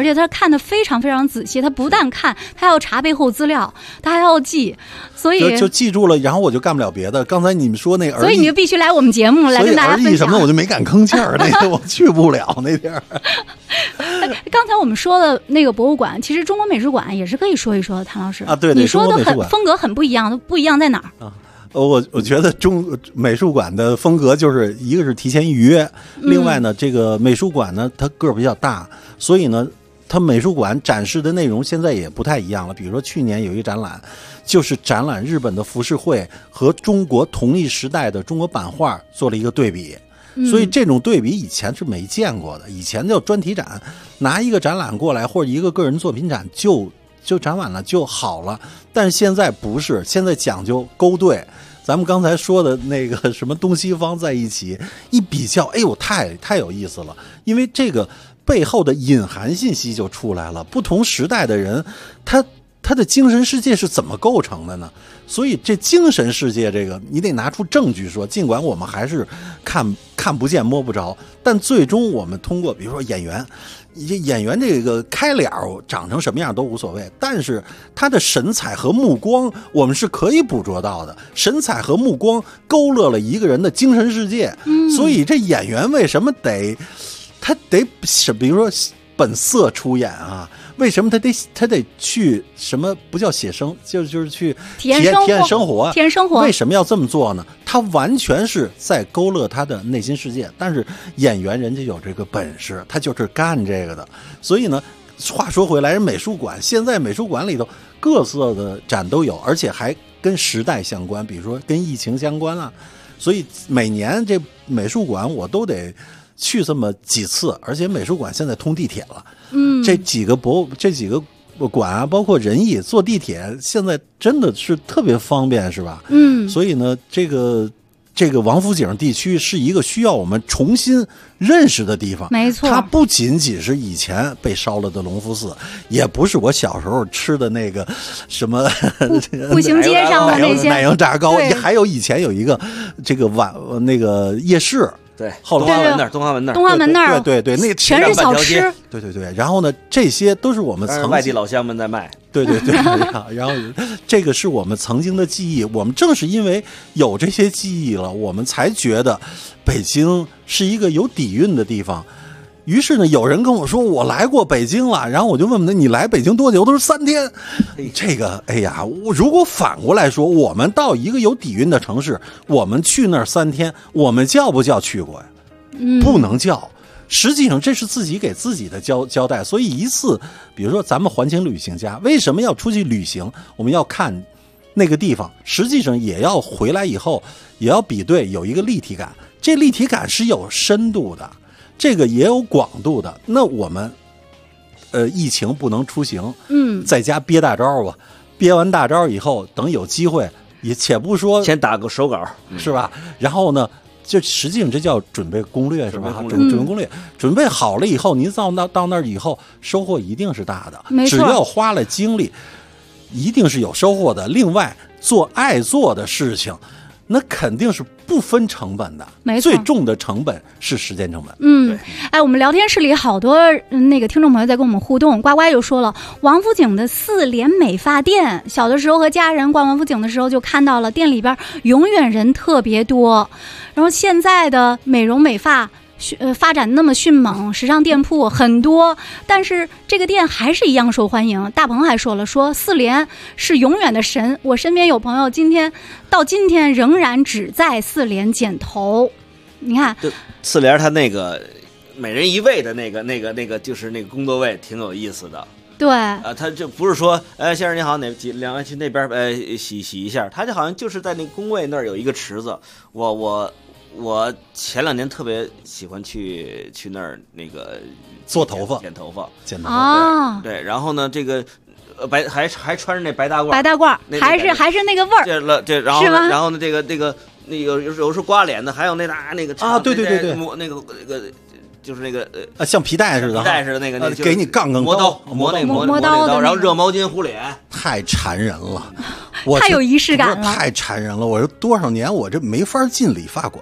而且他看得非常非常仔细，他不但看，他要查背后资料，他还要记，所以就记住了，然后我就干不了别的。刚才你们说那所以你就必须来我们节目来跟大家分享。 什么我就没敢吭气儿，那个我去不了那地儿。 刚才我们说的那个博物馆，其实中国美术馆也是可以说一说的，谭老师啊，对， 你说的很风格很不一样，不一样在哪儿啊？ 我觉得美术馆的风格就是一个是提前预约，另外呢，这个美术馆呢它个儿比较大，所以呢，它美术馆展示的内容现在也不太一样了。比如说去年有一个展览，就是展览日本的浮世绘和中国同一时代的中国版画做了一个对比。所以这种对比以前是没见过的，以前叫专题展，拿一个展览过来或者一个个人作品展就展完了就好了。但是现在不是，现在讲究勾兑。咱们刚才说的那个什么东西方在一起一比较，哎呦，太有意思了，因为这个背后的隐含信息就出来了。不同时代的人，他的精神世界是怎么构成的呢？所以这精神世界这个你得拿出证据说，尽管我们还是看不见摸不着，但最终我们通过比如说演员这个开脸长成什么样都无所谓，但是他的神采和目光我们是可以捕捉到的，神采和目光勾勒了一个人的精神世界。所以这演员为什么他得比如说本色出演啊？为什么他得去什么不叫写生，就是去体验生活？为什么要这么做呢？他完全是在勾勒他的内心世界。但是演员人家有这个本事，他就是干这个的。所以呢，话说回来，人美术馆现在美术馆里头各色的展都有，而且还跟时代相关，比如说跟疫情相关啊。所以每年这美术馆我都得去这么几次，而且美术馆现在通地铁了。这几个馆啊，包括仁义坐地铁，现在真的是特别方便，是吧？所以呢，这个王府井地区是一个需要我们重新认识的地方。 没错， 它不仅仅是以前被烧了的隆福寺，也不是我小时候吃的那个什么步行街上的那些奶油炸糕，还有以前有一个这个那个夜市。 对，东华门那儿， 对，那全是小吃， 对。然后呢，这些都是我们外地老乡们在卖， 对。然后这个是我们曾经的记忆，我们正是因为有这些记忆了，我们才觉得北京是一个有底蕴的地方。于是呢，有人跟我说我来过北京了，然后我就问他你来北京多久？都是3天。这个，哎呀，如果反过来说，我们到一个有底蕴的城市，我们去那儿3天，我们叫不叫去过呀？不能叫。实际上这是自己给自己的交代。所以一次，比如说咱们环球旅行家为什么要出去旅行？我们要看那个地方，实际上也要回来以后也要比对，有一个立体感。这立体感是有深度的。这个也有广度的。那我们疫情不能出行，在家憋大招吧，憋完大招以后，等有机会，也且不说先打个手稿， 是吧？然后呢，这实际上这叫准备攻略，是吧？准备攻略，准备好了以后，您到那儿以后，收获一定是大的。只要花了精力，一定是有收获的。另外，做爱做的事情，那肯定是不分成本的， 没错， 最重的成本是时间成本。 我们聊天室里好多那个听众朋友在跟我们互动，呱呱就说了，王府井的4联美发店，小的时候和家人逛王府井的时候就看到了，店里边永远人特别多。然后现在的美容美发发展那么迅猛，时尚店铺很多，但是这个店还是一样受欢迎。大鹏还说了，说4联是永远的神，我身边有朋友到今天仍然只在4联剪头。你看 4联他那个每人1位的那个就是那个工作位挺有意思的。 对他就不是说先生你好，两位去那边洗一下，他就好像就是在那个工位那儿有一个池子。我前2年特别喜欢去那儿那个做头发、 剪头发啊， 对，然后呢这个还穿着那白大褂， 还是那个味儿， 这然后呢这个有是刮脸的，还有那个啊，对， 那个就是那个像皮带似的，那个给你杠磨刀，然后热毛巾糊脸， 太馋人了， 太有仪式感了， 太馋人了。我说多少年我这没法进理发馆，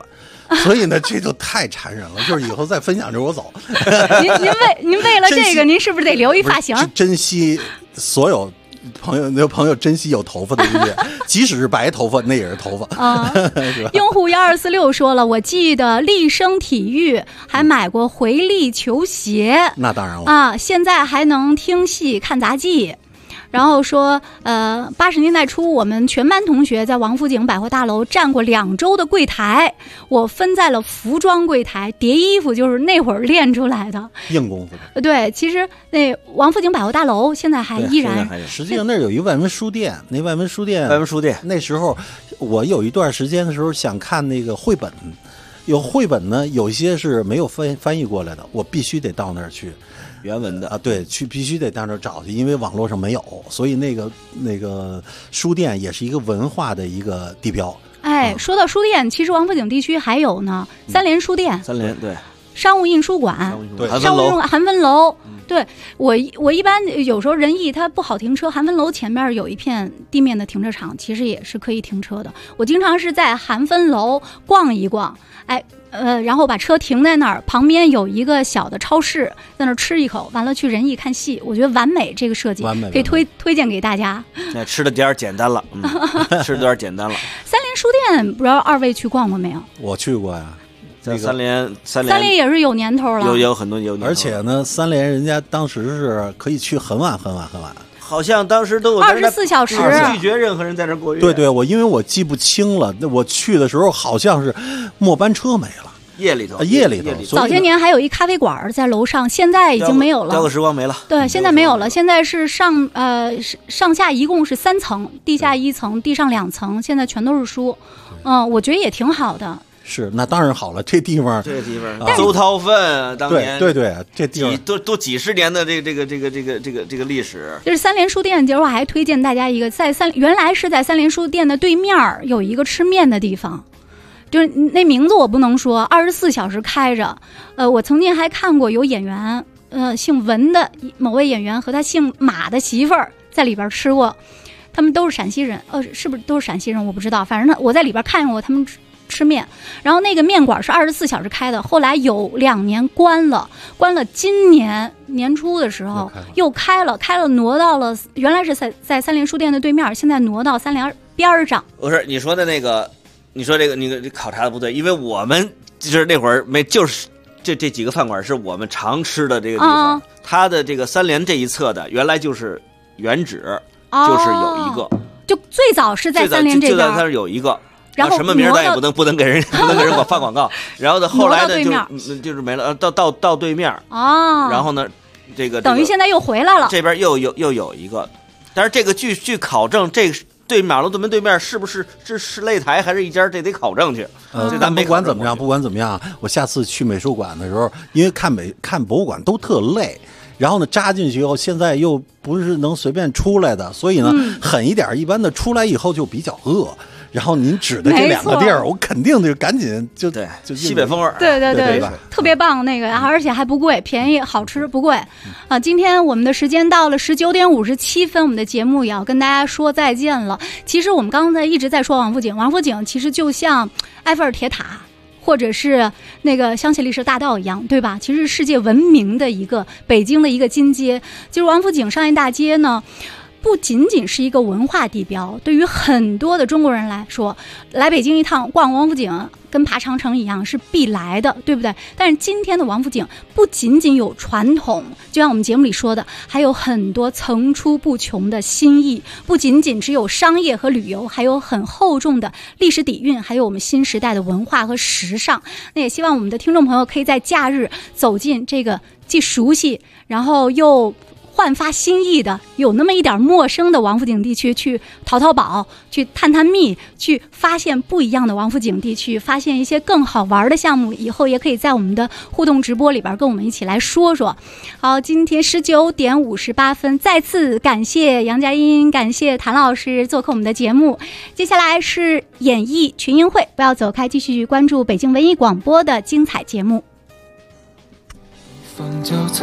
所以呢，这就太残忍了。就是以后再分享着我走。 您为了这个，您是不是得留一发型？ 珍惜所有朋友珍惜有头发的音乐，即使是白头发，那也是头发啊。用户1246说了，我记得立生体育还买过回力球鞋， 那当然了啊，现在还能听戏看杂技。然后说，80年代初，我们全班同学在王府井百货大楼站过2周的柜台，我分在了服装柜台，叠衣服就是那会儿练出来的硬功夫的。 对，其实那王府井百货大楼现在还依然， 实际上那儿有一个外文书店，那外文书店那时候我有一段时间的时候想看那个绘本，有绘本呢，有些是没有翻译过来的，我必须得到那儿去。 原文的啊，对，必须得到那儿找去，因为网络上没有，所以那个书店也是一个文化的一个地标。 哎，说到书店，其实王府井地区还有呢，三联书店， 三联对， 商务印书馆， 对， 韩芬楼。对，我一般有时候仁义它不好停车，韩芬楼前面有一片地面的停车场，其实也是可以停车的。我经常是在韩芬楼逛一逛，哎。然后把车停在那儿，旁边有一个小的超市，在那儿吃一口，完了去仁义看戏，我觉得完美，这个设计可以推荐给大家。 那吃的有点简单了，吃的有点简单了。 三联书店不知道二位去逛过没有？ 我去过呀。 那个三联也是有年头了， 有很多有年头， 而且呢，三联人家当时是可以去很晚。 好像当时都有 24小时拒绝任何人在那过夜。 对，因为我记不清了，我去的时候好像是末班车没了， 夜里头。 早些年还有一咖啡馆在楼上，现在已经没有了。 雕刻时光没了。 对，现在没有了。现在是上下一共是3层，地下1层，地上2层，现在全都是书。我觉得也挺好的。 是，那当然好了。这地方， 邹韬奋当年， 对，这地方都几十年的这个历史。 就是三联书店，今儿我还推荐大家一个，原来是在三联书店的对面有一个吃面的地方，就是那名字我不能说，24小时开着。我曾经还看过有演员，姓文的某位演员和他姓马的媳妇儿在里边吃过，他们都是陕西人，是不是都是陕西人我不知道，反正我在里边看过他们吃面，然后那个面馆是24小时开的，后来有2年关了，今年年初的时候又开了，挪到了原来是在三联书店的对面，现在挪到三联边上。 不是你说的那个，你说这个你考察的不对，因为我们就是那会儿就是这几个饭馆是我们常吃的这个地方，它的这个三联这一侧的原来就是原址，就是有一个， 就最早是在三联这边， 就在那儿有一个。 然后什么名咱也不能给人发广告。然后呢，后来呢就是没了，到对面然后呢，这个等于现在又回来了， 这边又有一个，但是这个据考证，这对马路对门对面是不是擂台还是一家，这得考证去。这咱没不管怎么样，我下次去美术馆的时候，因为看博物馆都特累。然后呢，扎进去以后，现在又不是能随便出来的，所以呢，狠一点，一般的出来以后就比较饿。然后您指的这2个地儿，我肯定就赶紧就西北风味儿， 对，特别棒那个，而且还不贵，便宜好吃不贵啊！今天我们的时间到了19点57分，我们的节目也要跟大家说再见了。其实我们刚才一直在说王府井其实就像埃菲尔铁塔，或者是那个香榭丽舍大道一样，对吧？其实是世界闻名的一个北京的一个金街，就是王府井商业大街呢。不仅仅是一个文化地标，对于很多的中国人来说，来北京一趟逛王府井跟爬长城一样是必来的，对不对？但是今天的王府井不仅仅有传统，就像我们节目里说的，还有很多层出不穷的新意，不仅仅只有商业和旅游，还有很厚重的历史底蕴，还有我们新时代的文化和时尚。那也希望我们的听众朋友可以在假日走进这个既熟悉然后又焕发新意的有那么一点陌生的王府井地区，去淘宝，去探秘，去发现不一样的王府井地区，发现一些更好玩的项目，以后也可以在我们的互动直播里边跟我们一起来说说。好，今天19点58分，再次感谢杨佳音，感谢谭老师做客我们的节目。接下来是演艺群英会，不要走开，继续关注北京文艺广播的精彩节目。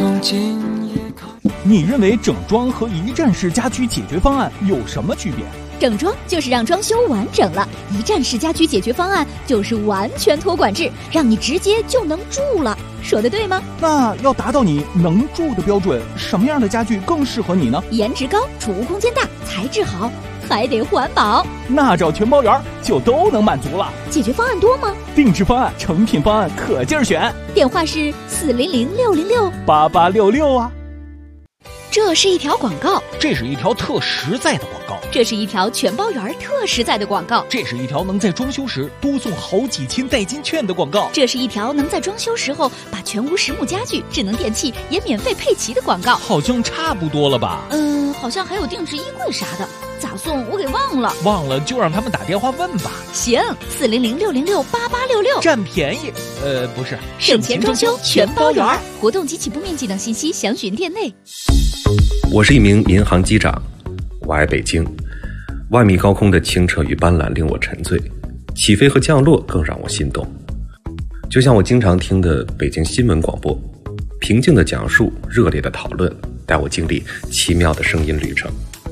你认为整装和一站式家居解决方案有什么区别？ 整装就是让装修完整了，一站式家居解决方案就是完全托管制，让你直接就能住了。说的对吗？ 那要达到你能住的标准，什么样的家具更适合你呢？ 颜值高，储物空间大，材质好，还得环保。 那找全包园就都能满足了。 解决方案多吗？ 定制方案、成品方案可劲儿选。 电话是 400-606-8866啊。 这是一条广告， 这是一条特实在的广告， 这是一条全包园特实在的广告， 这是一条能在装修时多送好几千代金券的广告， 这是一条能在装修时候把全屋实木家具、智能电器也免费配齐的广告。 好像差不多了吧？ 好像还有定制衣柜啥的，咋送我给忘了。 忘了就让他们打电话问吧。 行，400-606-8866， 占便宜。不是， 省钱装修全包园。活动及起步面积等信息详询店内。 我是一名民航机长，我爱北京。万米高空的清澈与斑斓令我沉醉，起飞和降落更让我心动。就像我经常听的北京新闻广播，平静的讲述，热烈的讨论，带我经历奇妙的声音旅程。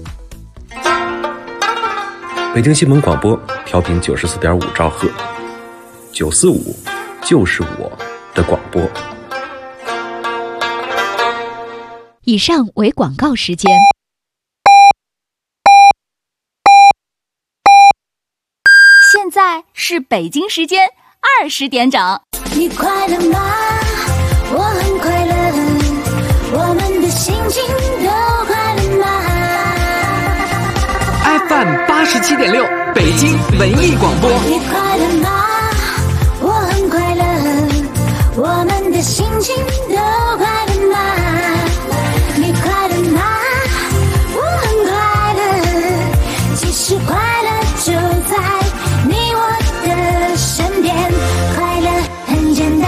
北京新闻广播调频94.5兆赫，945就是我的广播。 以上为广告时间。现在是北京时间20点整。 你快乐吗？我很快乐，我们的心情都快乐吗？ FM 87.6，北京文艺广播。 你快乐吗？我很快乐，我们的心情都快乐吗？你快乐吗？我很快乐，其实快乐就在你我的身边，快乐很简单。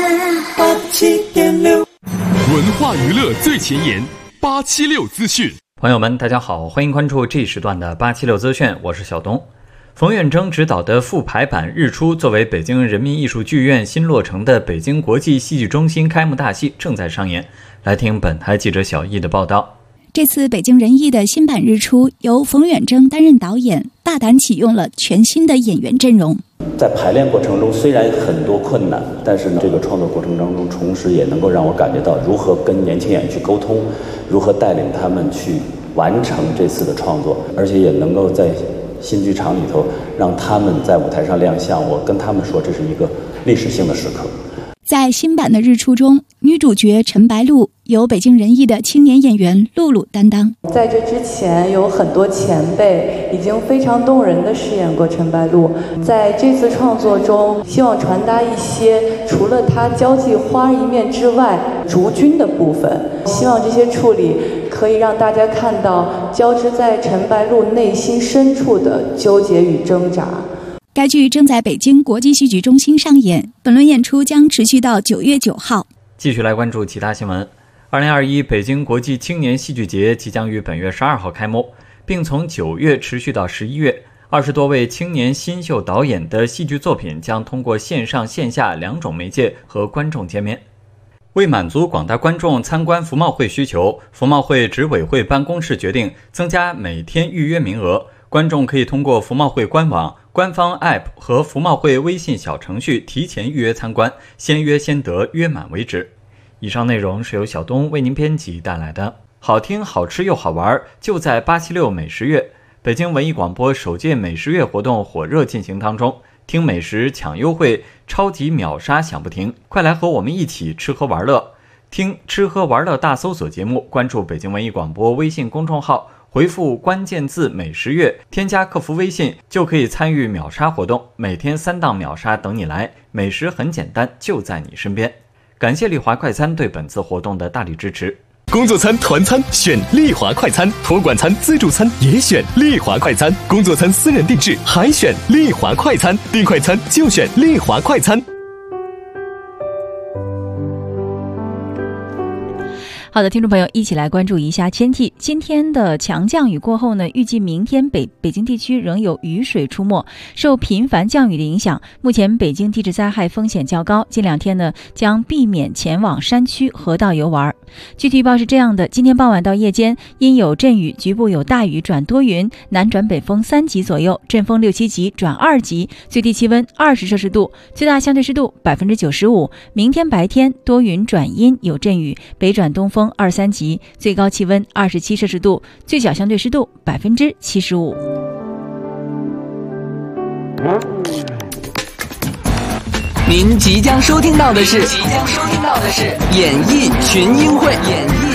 87.6，文化娱乐最前沿，876资讯。 朋友们大家好，欢迎关注这一时段的876资讯，我是小东。冯远征执导的复排版《日出》作为北京人民艺术剧院新落成的北京国际戏剧中心开幕大戏正在上演，来听本台记者小易的报道。 这次北京人艺的新版《日出》由冯远征担任导演，大胆启用了全新的演员阵容。 在排练过程中虽然很多困难，但是这个创作过程当中，同时也能够让我感觉到如何跟年轻演员去沟通，如何带领他们去完成这次的创作，而且也能够在新剧场里头让他们在舞台上亮相。我跟他们说，这是一个历史性的时刻。 在新版的《日出》中，女主角陈白露由北京人艺的青年演员露露担当。 在这之前，有很多前辈已经非常动人地饰演过陈白露。在这次创作中，希望传达一些除了她交际花一面之外，逐军的部分。希望这些处理可以让大家看到交织在陈白露内心深处的纠结与挣扎。 该剧正在北京国际戏剧中心上演，本轮演出将持续到9月9号。 继续来关注其他新闻。2021北京国际青年戏剧节即将于本月12号开幕，并从9月持续到11月。20多位青年新秀导演的戏剧作品将通过线上线下两种媒介和观众见面。为满足广大观众参观服贸会需求，服贸会执委会办公室决定增加每天预约名额，观众可以通过服贸会官网、官方 App 和服贸会微信小程序提前预约参观，先约先得，约满为止。以上内容是由小东为您编辑带来的，好听好吃又好玩，就在876美食月。北京文艺广播首届美食月活动火热进行当中，听美食抢优惠，超级秒杀响不停，快来和我们一起吃喝玩乐。听吃喝玩乐大搜索节目，关注北京文艺广播微信公众号，回复关键字美食月，添加客服微信就可以参与秒杀活动，每天3档秒杀等你来，美食很简单，就在你身边。感谢丽华快餐对本次活动的大力支持。 工作餐、团餐选丽华快餐，托管餐、自助餐也选丽华快餐，工作餐私人定制还选丽华快餐，订快餐就选丽华快餐。 好的，听众朋友，一起来关注一下天气。今天的强降雨过后呢，预计明天北京地区仍有雨水出没。受频繁降雨的影响，目前北京地质灾害风险较高，近2天呢将避免前往山区河道游玩。 具体预报是这样的：今天傍晚到夜间，阴有阵雨，局部有大雨转多云，南转北风3级左右，阵风6、7级转2级，最低气温20摄氏度，最大相对湿度95%。明天白天多云转阴，有阵雨，北转东风2、3级，最高气温27摄氏度，最小相对湿度75%。 您即将收听到的是演艺群英会。